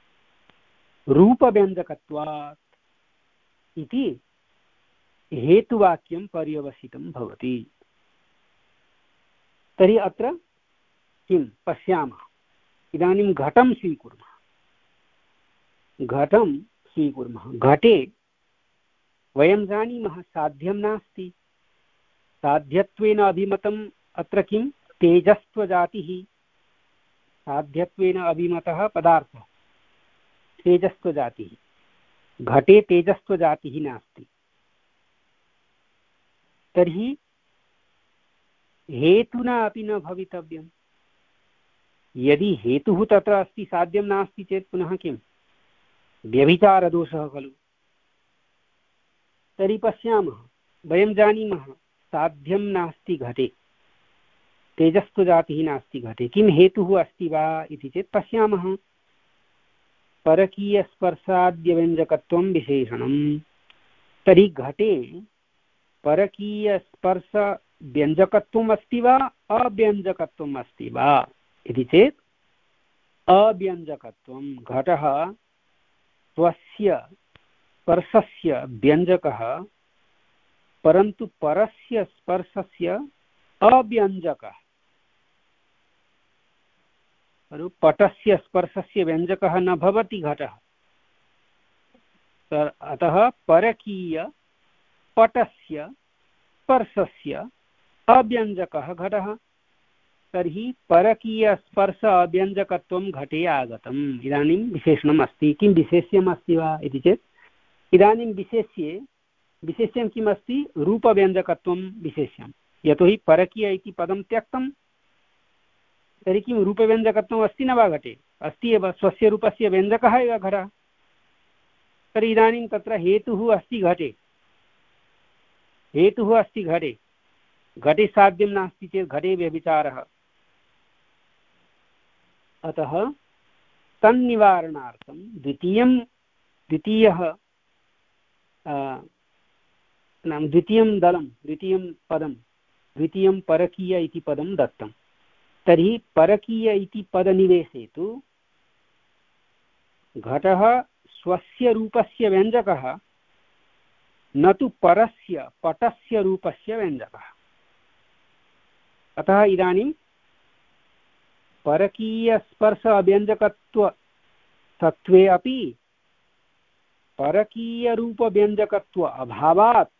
Speaker 1: रूपव्यञ्जकत्वात् इति हेतुवाक्यं पर्यवसितं भवति। तर्हि अत्र किं पश्यामः? इदानीं घटं स्वीकुर्मः घटं स्वीकुर्मः घटे वयं जानीमः साध्यं नास्ति। साध्यत्वेन अभिमतम् अत्र किं? तेजस्त्वजातिः। साध्यत्वेन अभिमतः पदार्थः तेजस्त्वजातिः। घटे तेजस्त्वजातिः नास्ति। तर्हि हेतुना अपि न भवितव्यम्। यदि हेतुः तत्र अस्ति, साध्यं नास्ति चेत् पुनः किं? व्यभिचारदोषः खलु। तर्हि पश्यामः, वयं जानीमः साध्यं नास्ति घटे, तेजस्त्वजातिः नास्ति घटे। किं हेतुः अस्ति वा इति चेत् पश्यामः, परकीयस्पर्शाद्यव्यञ्जकत्वं विशेषणं। तर्हि घटे परकीयस्पर्शव्यञ्जकत्वम् अस्ति वा अव्यञ्जकत्वम् अस्ति वा इति चेत् अव्यञ्जकत्वं। घटः स्वस्य स्पर्शस्य व्यञ्जकः, परन्तु परस्य स्पर्शस्य अव्यञ्जकः। पटस्य स्पर्शस्य व्यञ्जकः न भवति घटः। अतः परकीय पटस्य स्पर्शस्य अव्यञ्जकः घटः। तर्हि परकीयस्पर्श अव्यञ्जकत्वं घटे आगतम्। इदानीं विशेषणम् अस्ति। किं विशेष्यम् अस्ति वा इति चेत्, इदानीं विशेष्ये विशेष्यं किम् अस्ति? रूपव्यञ्जकत्वं विशेष्यं। यतोहि परकीय इति पदं त्यक्तं, तर्हि किं रूपव्यञ्जकत्वम् अस्ति न वा घटे? अस्ति एव। स्वस्य रूपस्य व्यञ्जकः एव घटः। तर्हि इदानीं तत्र हेतुः अस्ति घटे, हेतुः अस्ति घटे, घटे साध्यं नास्ति चेत् घटे व्यभिचारः। अतः तन्निवारणार्थं द्वितीयं द्वितीयः नाम द्वितीयं दलं द्वितीयं पदं द्वितीयं परकीय इति पदं दत्तं। तर्हि परकीय इति पदनिवेशे तु घटः स्वस्य रूपस्य व्यञ्जकः, न तु परस्य पटस्य रूपस्य व्यञ्जकः। अतः इदानीं परकीयस्पर्श अव्यञ्जकत्व तत्त्वे अपि परकीयरूपव्यञ्जकत्व अभावात्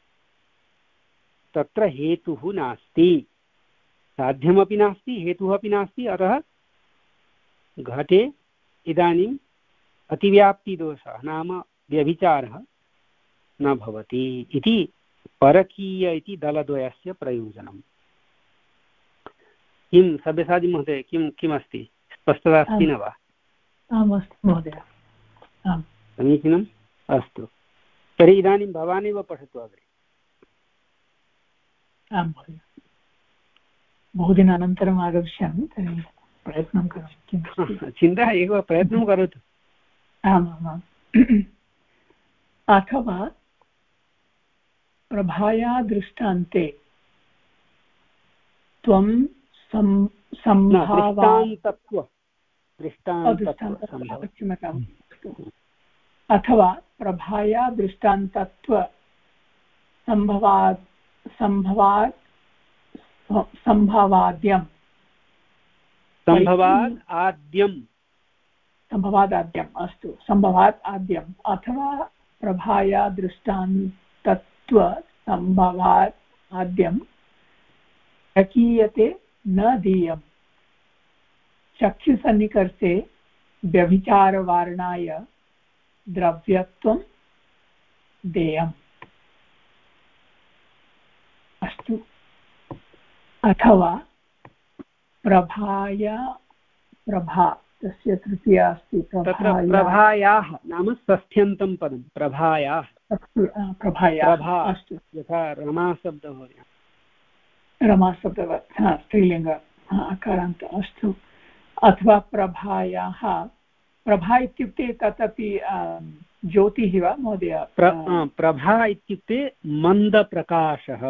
Speaker 1: तत्र हेतुः नास्ति, साध्यमपि नास्ति, हेतुः अपि नास्ति। अतः घटे इदानीम् अतिव्याप्तिदोषः नाम व्यभिचारः न भवति इति परकीय इति दलद्वयस्य प्रयोजनम्। किं सब्यसाची महोदय, किं किमस्ति, स्पष्टता अस्ति न वा?
Speaker 8: आम् अस्तु महोदय, आम्
Speaker 1: समीचीनम्। अस्तु, तर्हि इदानीं भवानेव पठतु अग्रे।
Speaker 8: आं महोदय, बहुदिनानन्तरम् आगमिष्यामि, तर्हि प्रयत्नं करोमि।
Speaker 1: चिन्ता एव, प्रयत्नं करोतु।
Speaker 8: आम् आम्। अथवा प्रभाया दृष्टान्ते त्वं
Speaker 1: दृष्टान्तत्व
Speaker 8: अथवा प्रभाया दृष्टान्तत्व संभवात् संभवात् संभवाद्यं
Speaker 1: संभवात् आद्यं
Speaker 8: संभवात् आद्यम् अस्तु, संभवात् आद्यम् अथवा प्रभाया दृष्टान्तत्व संभवात् आद्यं प्रकीयते न दीयम् चक्षुसन्निकर्षे व्यभिचारवारणाय द्रव्यत्वं देयम्। अस्तु, अथवा प्रभाया प्रभा तस्य तृतीया अस्ति
Speaker 1: प्रभायाः नाम षष्ठ्यन्तं पदं प्रभायाः
Speaker 8: प्रभायाः। अस्तु,
Speaker 1: यथा रमाशब्दः भवति,
Speaker 8: रमाशब्दवत् स्त्रीलिङ्ग अकारान्त। अस्तु, अथवा प्रभायाः, प्रभा इत्युक्ते तदपि ज्योतिः वा महोदय?
Speaker 1: प्रभा इत्युक्ते मन्दप्रकाशः,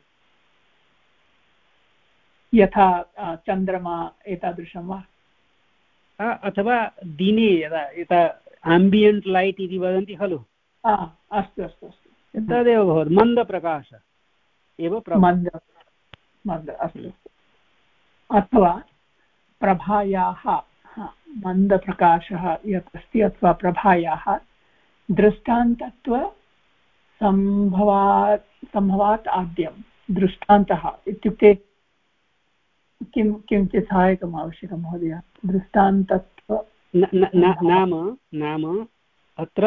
Speaker 8: यथा चन्द्रमा एतादृशं वा?
Speaker 1: अथवा दिने यदा यथा आम्बियण्ट् लैट् इति वदन्ति खलु,
Speaker 8: अस्तु अस्तु अस्तु,
Speaker 1: तदेव भवति मन्दप्रकाश एव
Speaker 8: मन्द मन्द। अस्तु, अथवा प्रभायाः मन्दप्रकाशः यत् अस्ति अथवा प्रभायाः दृष्टान्तत्व सम्भवात् सम्भवात् आद्यं। दृष्टान्तः इत्युक्ते किं किञ्चित् सहायकम् आवश्यकं महोदय? दृष्टान्तत्व
Speaker 1: नाम नाम अत्र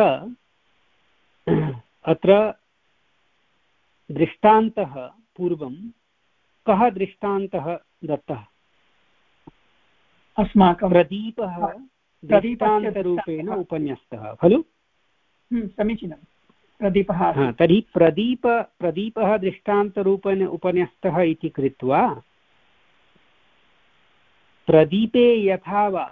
Speaker 1: अत्र दृष्टान्तः पूर्वं कः दृष्टान्तः दत्तः?
Speaker 8: अस्माकं
Speaker 1: प्रदीपः दृष्टान्तरूपेण उपन्यस्तः खलु?
Speaker 8: समीचीनं, प्रदीपः।
Speaker 1: तर्हि प्रदीप प्रदीपः दृष्टान्तरूपेण उपन्यस्तः इति कृत्वा प्रदीपे यथा वा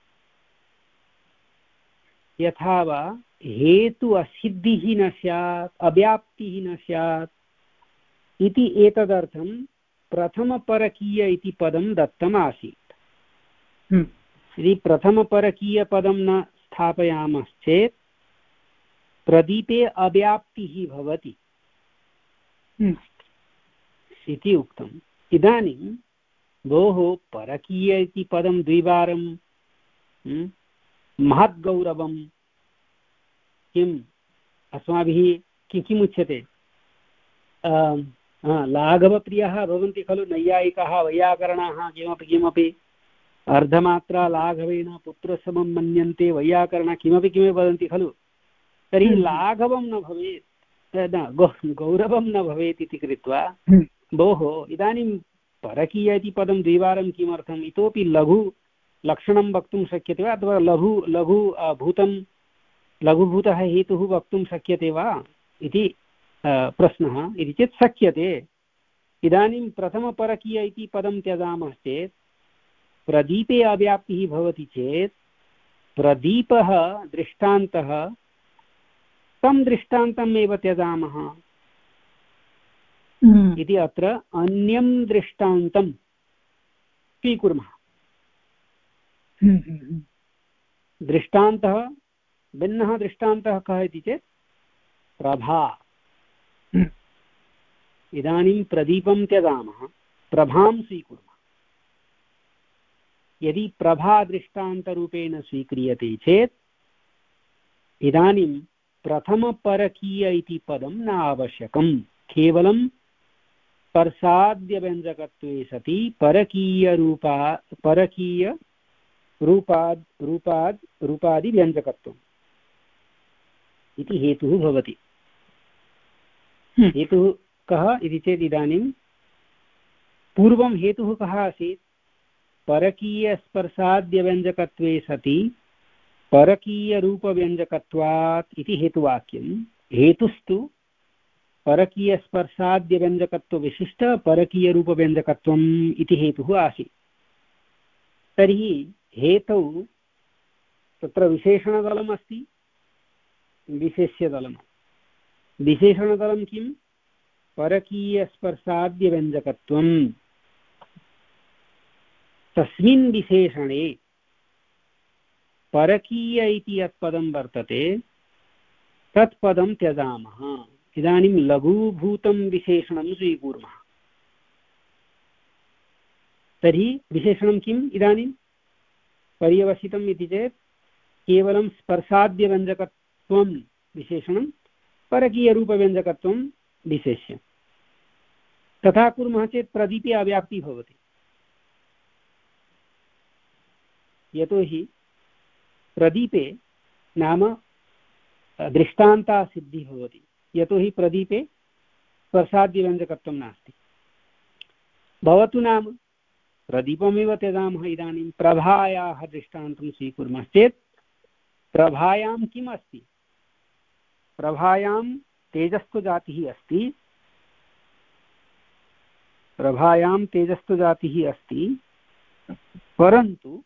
Speaker 1: यथा वा हेतु असिद्धिः न स्यात्, अव्याप्तिः न स्यात् इति एतदर्थं प्रथमपरकीय इति पदं दत्तम् आसीत्। यदि प्रथमपरकीयपदं न स्थापयामश्चेत् प्रदीपे अव्याप्तिः भवति इति उक्तम्। इदानीं भोः परकीय इति पदं द्विवारं महद्गौरवं किम् अस्माभिः किं किमुच्यते? लाघवप्रियाः भवन्ति खलु नैयायिकाः वैयाकरणाः, किमपि किमपि अर्धमात्रा लाघवेन पुत्रसमं मन्यन्ते वैयाकरणा किमपि किमपि वदन्ति खलु। तर्हि लाघवं न भवेत्, गौरवं न भवेत् इति कृत्वा भोः इदानीं परकीय इति पदं द्विवारं किमर्थम्? इतोपि लघु लक्षणं वक्तुं शक्यते वा? अथवा लघु लघु भूतं लघुभूतः हेतुः वक्तुं शक्यते वा इति प्रश्नः। इति चेत् शक्यते। इदानीं प्रथमपरकीय इति पदं त्यजामः चेत् प्रदीपे अव्याप्तिः भवति चेत् प्रदीपः दृष्टान्तः, तं दृष्टान्तम् एव त्यजामः इति अत्र अन्यं दृष्टान्तं स्वीकुर्मः। दृष्टान्तः भिन्नः दृष्टान्तः कः इति चेत् प्रभा। इदानीं प्रदीपं त्यजामः, प्रभां स्वीकुर्मः। यदि प्रभा दृष्टान्तरूपेण स्वीक्रियते चेत् इदानीं प्रथमपरकीय इति पदं न आवश्यकं, केवलं स्पर्शाद्यव्यञ्जकत्वे सति परकीयरूपा परकीय रूपाद् रूपाद् रूपादिव्यञ्जकत्वम् इति हेतुः भवति। हेतुः कः इति चेत् इदानीं पूर्वं हेतुः कः आसीत्? परकीयस्पर्शाद्यव्यञ्जकत्वे सति परकीयरूपव्यञ्जकत्वात् इति हेतुवाक्यं। हेतुस्तु परकीयस्पर्शाद्यव्यञ्जकत्वविशिष्ट परकीयरूपव्यञ्जकत्वम् इति हेतुः आसीत्। तर्हि हेतौ तत्र विशेषणदलम् अस्ति, विशेष्यदलम्। विशेषणदलं किं? परकीयस्पर्शाद्यव्यञ्जकत्वम्। तस्मिन् विशेषणे परकीय इति यत् पदं वर्तते तत् पदं त्यजामः। इदानीं लघूभूतं विशेषणं स्वीकुर्मः। तर्हि विशेषणं किम्? इदानीं पर्यवसितम् इति चेत् केवलं स्पर्शाद्यव्यञ्जकत्वं विशेषणं, परकीयरूपव्यञ्जकत्वं विशेष्य। तथा कुर्मः चेत् प्रदीपे अव्याप्तिः भवति। यतोहि प्रदीपे नाम दृष्टान्ता सिद्धिः भवति। यतोहि प्रदीपे स्पर्शाद्यव्यञ्जकत्वं नास्ति। भवतु नाम प्रदीपमेव त्यजामः। इदानीं प्रभायाः दृष्टान्तं स्वीकुर्मश्चेत् प्रभायां किम् अस्ति? प्रभायां तेजस्त्वजातिः अस्ति। प्रभायां तेजस्त्वजातिः अस्ति, परन्तु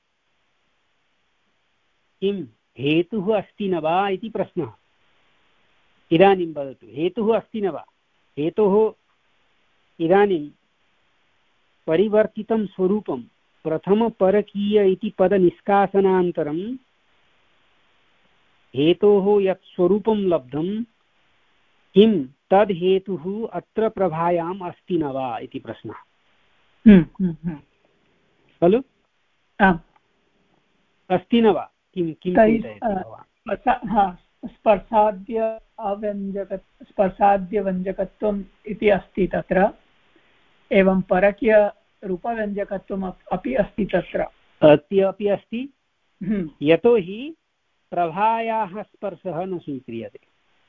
Speaker 1: किं हेतुः अस्ति न वा इति प्रश्नः। इदानीं वदतु, हेतुः अस्ति न वा? हेतोः इदानीं परिवर्तितं स्वरूपं प्रथमपरकीय इति पदनिष्कासनान्तरं हेतोः यत् स्वरूपं लब्धं किं तद् हेतुः अत्र प्रभायाम् अस्ति न वा इति प्रश्नः खलु? अस्ति न वा? किं किं
Speaker 8: स्पर्शाद्य अव्यञ्जक स्पर्शाद्यव्यञ्जकत्वम् इति अस्ति तत्र, एवं परकीयरूपव्यञ्जकत्वम् अपि अस्ति तत्र।
Speaker 1: अति अपि अस्ति, यतोहि प्रभायाः स्पर्शः न स्वीक्रियते।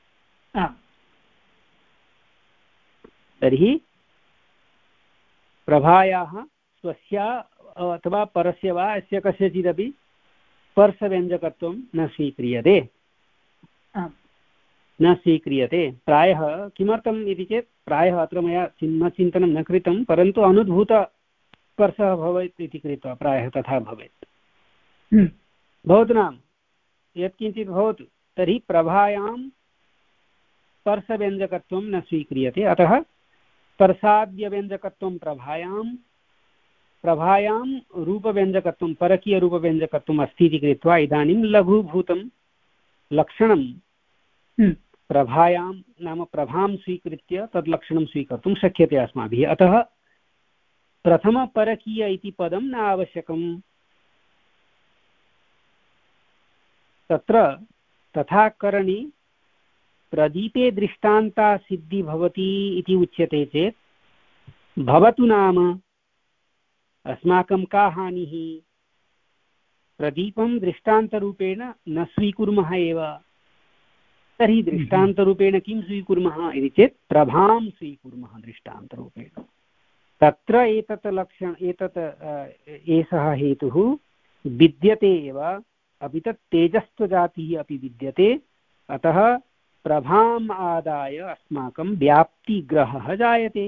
Speaker 1: तर्हि प्रभायाः स्वस्य अथवा परस्य वा अस्य कस्यचिदपि स्पर्शव्यञ्जकत्वं न स्वीक्रियते न स्वीक्रियते प्रायः किमर्थम् इति चेत् प्रायः अत्र मया चिन्तनं न कृतं, परन्तु अनुभूतस्पर्शः भवेत् इति कृत्वा प्रायः तथा भवेत्। भवतु नाम यत्किञ्चित् भवतु, तर्हि प्रभायां स्पर्शव्यञ्जकत्वं न स्वीक्रियते, अतः स्पर्शाद्यव्यञ्जकत्वं प्रभायां प्रभायां रूपव्यञ्जकत्वं परकीयरूपव्यञ्जकत्वम् अस्ति इति कृत्वा इदानीं लघुभूतं लक्षणं प्रभायां नाम प्रभां स्वीकृत्य तद् लक्षणं स्वीकर्तुं शक्यते अस्माभिः। अतः प्रथमपरकीय इति पदं न आवश्यकम्। तत्र तथा करणे प्रदीपे दृष्टान्ता सिद्धि भवति इति उच्यते चेत् भवतु नाम अस्माकं का हानिः? प्रदीपं दृष्टान्तरूपेण न स्वीकुर्मः एव। तर्हि दृष्टान्तरूपेण किं स्वीकुर्मः इति चेत् प्रभां स्वीकुर्मः दृष्टान्तरूपेण। तत्र एतत् लक्षण एतत् एषः हेतुः विद्यते एव, अपि तत् तेजस्त्वजातिः अपि विद्यते, अतः प्रभाम् आदाय अस्माकं व्याप्तिग्रहः जायते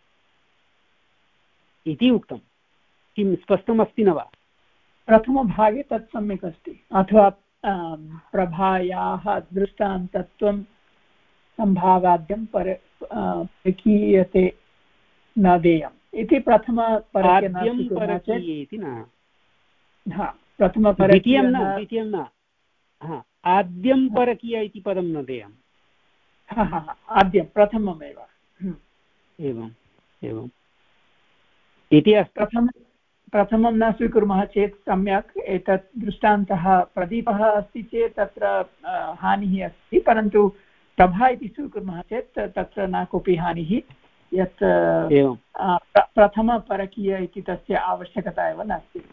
Speaker 1: इति उक्तं। किं स्पष्टमस्ति न वा?
Speaker 8: प्रथमभागे तत् सम्यक् अस्ति। अथवा प्रभायाः दृष्टान्तत्वं सम्भावाद्यं पर परकीयते न देयम् इति प्रथमपरकीयते
Speaker 1: इति न
Speaker 8: प्रथमपरकीयं
Speaker 1: न द्वितीयं न आद्यं परकीय इति पदं न देयम्।
Speaker 8: आद्यं प्रथममेव।
Speaker 1: एवम् एवम् इति अस्ति।
Speaker 8: प्रथमं प्रथमं न स्वीकुर्मः चेत् सम्यक्। एतत् दृष्टान्तः प्रदीपः अस्ति चेत् तत्र हानिः अस्ति, परन्तु प्रभा इति स्वीकुर्मः चेत् तत्र न कोऽपि हानिः। यत् प्रथमपरकीय इति तस्य आवश्यकता एव नास्ति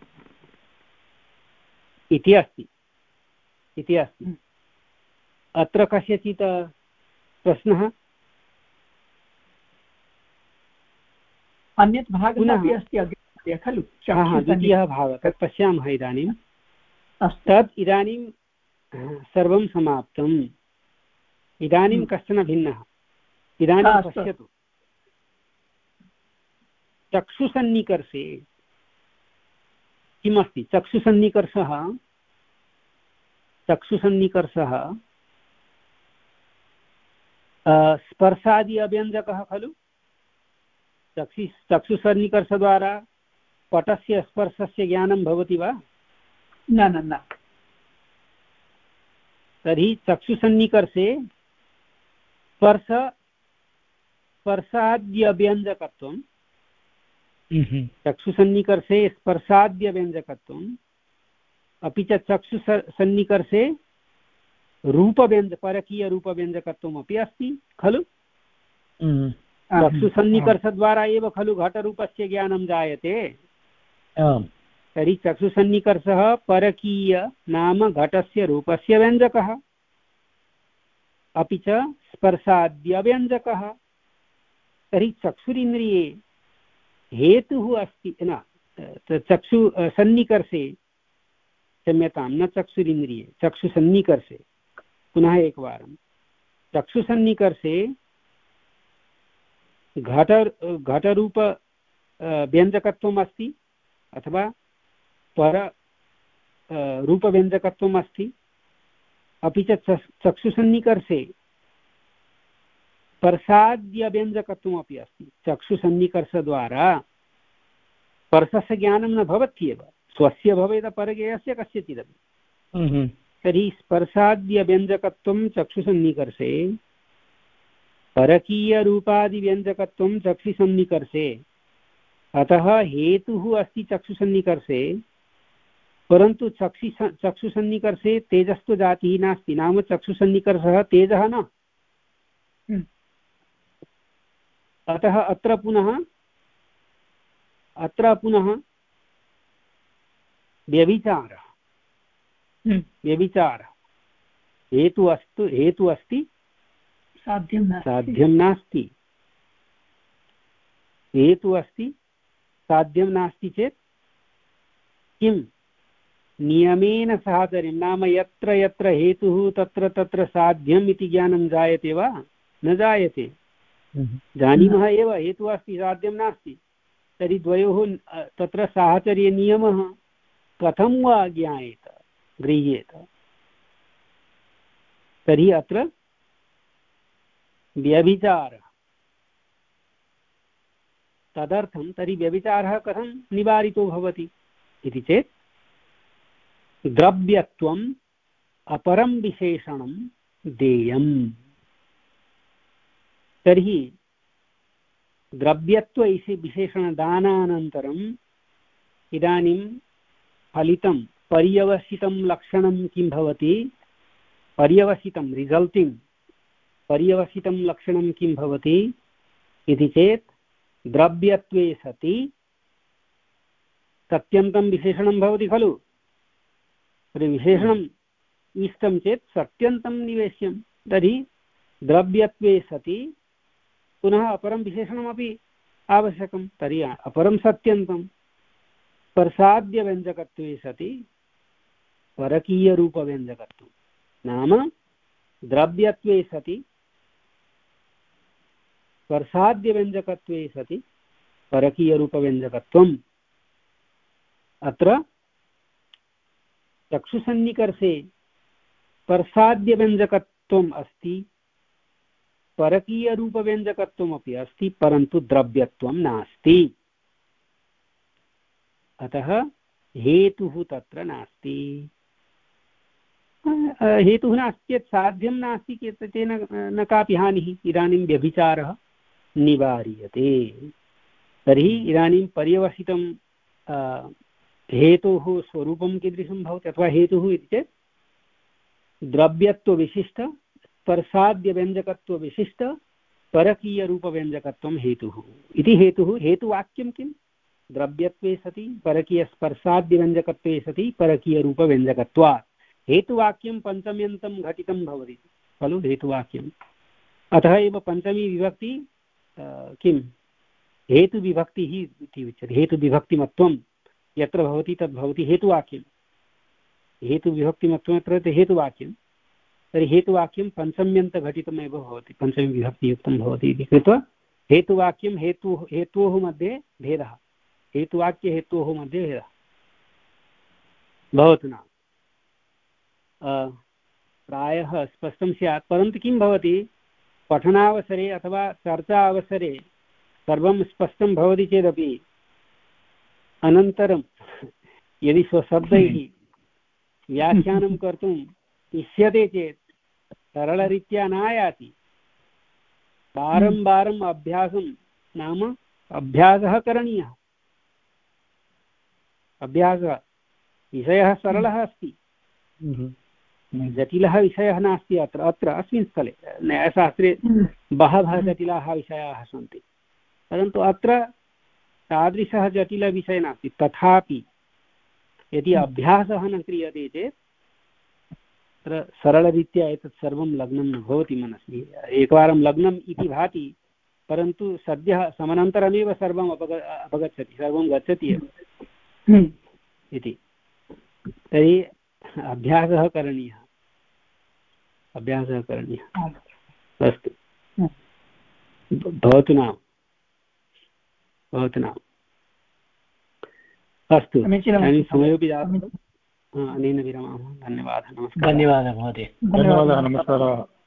Speaker 1: इति अस्ति इति अस्ति। अत्र कस्यचित् प्रश्नः?
Speaker 8: अन्यत् भागः अपि अस्ति अग्रे खलु,
Speaker 1: द्वितीयः भागः, तत् पश्यामः इदानीं। तत् इदानीं सर्वं समाप्तम्। इदानीं कश्चन भिन्नः। इदानीं पश्यतु, चक्षुसन्निकर्षे किमस्ति? चक्षुसन्निकर्षः चक्षुसन्निकर्षः स्पर्शादि अव्यञ्जकः खलु। चक्षु चक्षुसन्निकर्षद्वारा पटस्य स्पर्शस्य ज्ञानं भवति वा?
Speaker 8: न न न।
Speaker 1: तर्हि चक्षुसन्निकर्षे स्पर्श स्पर्शाद्यव्यञ्जकत्वं चक्षुसन्निकर्षे स्पर्शाद्यव्यञ्जकत्वम् अपि च चक्षुसन्निकर्षे रूपव्यञ्ज परकीयरूपव्यञ्जकत्वम् अपि अस्ति खलु। चक्षुसन्निकर्षद्वारा एव खलु घटरूपस्य ज्ञानं जायते। तर्हि चक्षुसन्निकर्षः परकीय नाम घटस्य रूपस्य व्यञ्जकः, अपि च स्पर्शाद्यव्यञ्जकः। तर्हि चक्षुरिन्द्रिये हेतुः अस्ति न, चक्षु सन्निकर्षे, क्षम्यतां, न चक्षुरिन्द्रिये, चक्षुसन्निकर्षे। पुनः एकवारं, चक्षुसन्निकर्षे घट घटरूप व्यञ्जकत्वम् अस्ति अथवा पर रूपव्यञ्जकत्वम् अस्ति, अपि च चक्षुसन्निकर्षे स्पर्शाद्यव्यञ्जकत्वमपि अस्ति। चक्षुसन्निकर्षद्वारा स्पर्शस्य ज्ञानं न भवत्येव, स्वस्य भवेत् परगेयस्य कस्यचिदपि। तर्हि स्पर्शाद्यव्यञ्जकत्वं चक्षुसन्निकर्षे, परकीयरूपादिव्यञ्जकत्वं चक्षुसन्निकर्षे। अतः हेतुः अस्ति चक्षुसन्निकर्षे, परन्तु चक्षु चक्षुसन्निकर्षे तेजस्त्वजातिः नास्ति। नाम चक्षुसन्निकर्षः तेजः न। अतः अत्र पुनः अत्र पुनः व्यभिचारः व्यभिचारः हेतु अस्तु हेतु अस्ति,
Speaker 8: साध्यं
Speaker 1: साध्यं नास्ति। हेतु अस्ति, साध्यं नास्ति चेत् किं? नियमेन साधर्यं, नाम यत्र यत्र हेतुः तत्र तत्र साध्यम् इति ज्ञानं जायते वा? न जायते। जानीमः एव हेतुः अस्ति, साध्यं नास्ति। तर्हि द्वयोः तत्र साहचर्यनियमः कथं वा ज्ञायेत, गृह्येत? तर्हि अत्र व्यभिचारः। तदर्थं तर्हि व्यभिचारः कथं निवारितो भवति इति चेत् द्रव्यत्वम् अपरं विशेषणं देयम्। तर्हि द्रव्यत्व इति विशेषणदानानन्तरम् इदानीं फलितं पर्यवसितं लक्षणं किं भवति? पर्यवसितं रिसल्टिङ्ग् पर्यवसितं लक्षणं किं भवति इति चेत् द्रव्यत्वे सति सत्यन्तं विशेषणं भवति खलु। तर्हि विशेषणम् इष्टं चेत् सत्यन्तं निवेश्यं। तर्हि द्रव्यत्वे सति पुनः अपरं विशेषणमपि आवश्यकं। तर्हि अपरं सत्यन्तं स्पर्शाद्यव्यञ्जकत्वे सति परकीयरूपव्यञ्जकत्वं, नाम द्रव्यत्वे सति स्पर्शाद्यव्यञ्जकत्वे सति परकीयरूपव्यञ्जकत्वम्। अत्र चक्षुसन्निकर्षे स्पर्शाद्यव्यञ्जकत्वम् अस्ति, परकीयरूपव्यञ्जकत्वमपि अस्ति, परन्तु द्रव्यत्वं नास्ति। अतः हेतुः तत्र नास्ति। हेतुः नास्ति चेत् साध्यं नास्ति चेत् तेन न कापि हानिः। इदानीं व्यभिचारः निवार्यते। तर्हि इदानीं पर्यवसितं हेतोः स्वरूपं कीदृशं भवति, अथवा हेतुः इति चेत् द्रव्यत्वविशिष्ट स्पर्शाद्यव्यञ्जकत्वविशिष्ट परकीयरूपव्यञ्जकत्वं हेतुः इति। हेतुः हेतुवाक्यं किं? द्रव्यत्वे सति परकीयस्पर्शाद्यव्यञ्जकत्वे सति परकीयरूपव्यञ्जकत्वात्। हेतुवाक्यं पञ्चम्यन्तं घटितं भवति खलु हेतुवाक्यम्। अतः एव पञ्चमी विभक्ति किं हेतुविभक्तिः इति उच्यते। हेतुविभक्तिमत्वं यत्र भवति तद् भवति हेतुवाक्यं। हेतुविभक्तिमत्वं यत्र हेतुवाक्यं, तर्हि हेतुवाक्यं पञ्चम्यन्तघटितमेव भवति, पञ्चमी विभक्तियुक्तं भवति इति कृत्वा हेतुवाक्यं हेतुः हेतोः मध्ये भेदः, हेतुवाक्ये हेतोः मध्ये भेदः भवतु न। प्रायः स्पष्टं स्यात्। परन्तु किं भवति, पठनावसरे अथवा चर्चा अवसरे सर्वं स्पष्टं भवति चेदपि अनन्तरं यदि स्वशब्दैः व्याख्यानं कर्तुम् इष्यते चेत् सरलरीत्या नायाति। वारं वारम् अभ्यासं नाम अभ्यासः करणीयः। अभ्यासः विषयः सरलः अस्ति, जटिलः विषयः नास्ति। अत्र अत्र अस्मिन् स्थले न्यायशास्त्रे बहवः जटिलाः विषयाः सन्ति, परन्तु अत्र तादृशः जटिलविषयः नास्ति। तथापि यदि अभ्यासः न क्रियते चेत् तत्र सरलरीत्या एतत् सर्वं लग्नं न भवति मनसि। एकवारं लग्नम् इति भाति, परन्तु सद्यः समनन्तरमेव सर्वम् अपग अपगच्छति, सर्वं गच्छति एव इति। तर्हि अभ्यासः करणीयः, अभ्यासः करणीयः। अस्तु, भवतु नाम भवतु नाम अस्तु। इदानीं समयोपि जातः, अनेन विरमामः। धन्यवादः, नमस्कारः।
Speaker 3: धन्यवादः महोदय।
Speaker 2: धन्यवादः, नमस्कारः।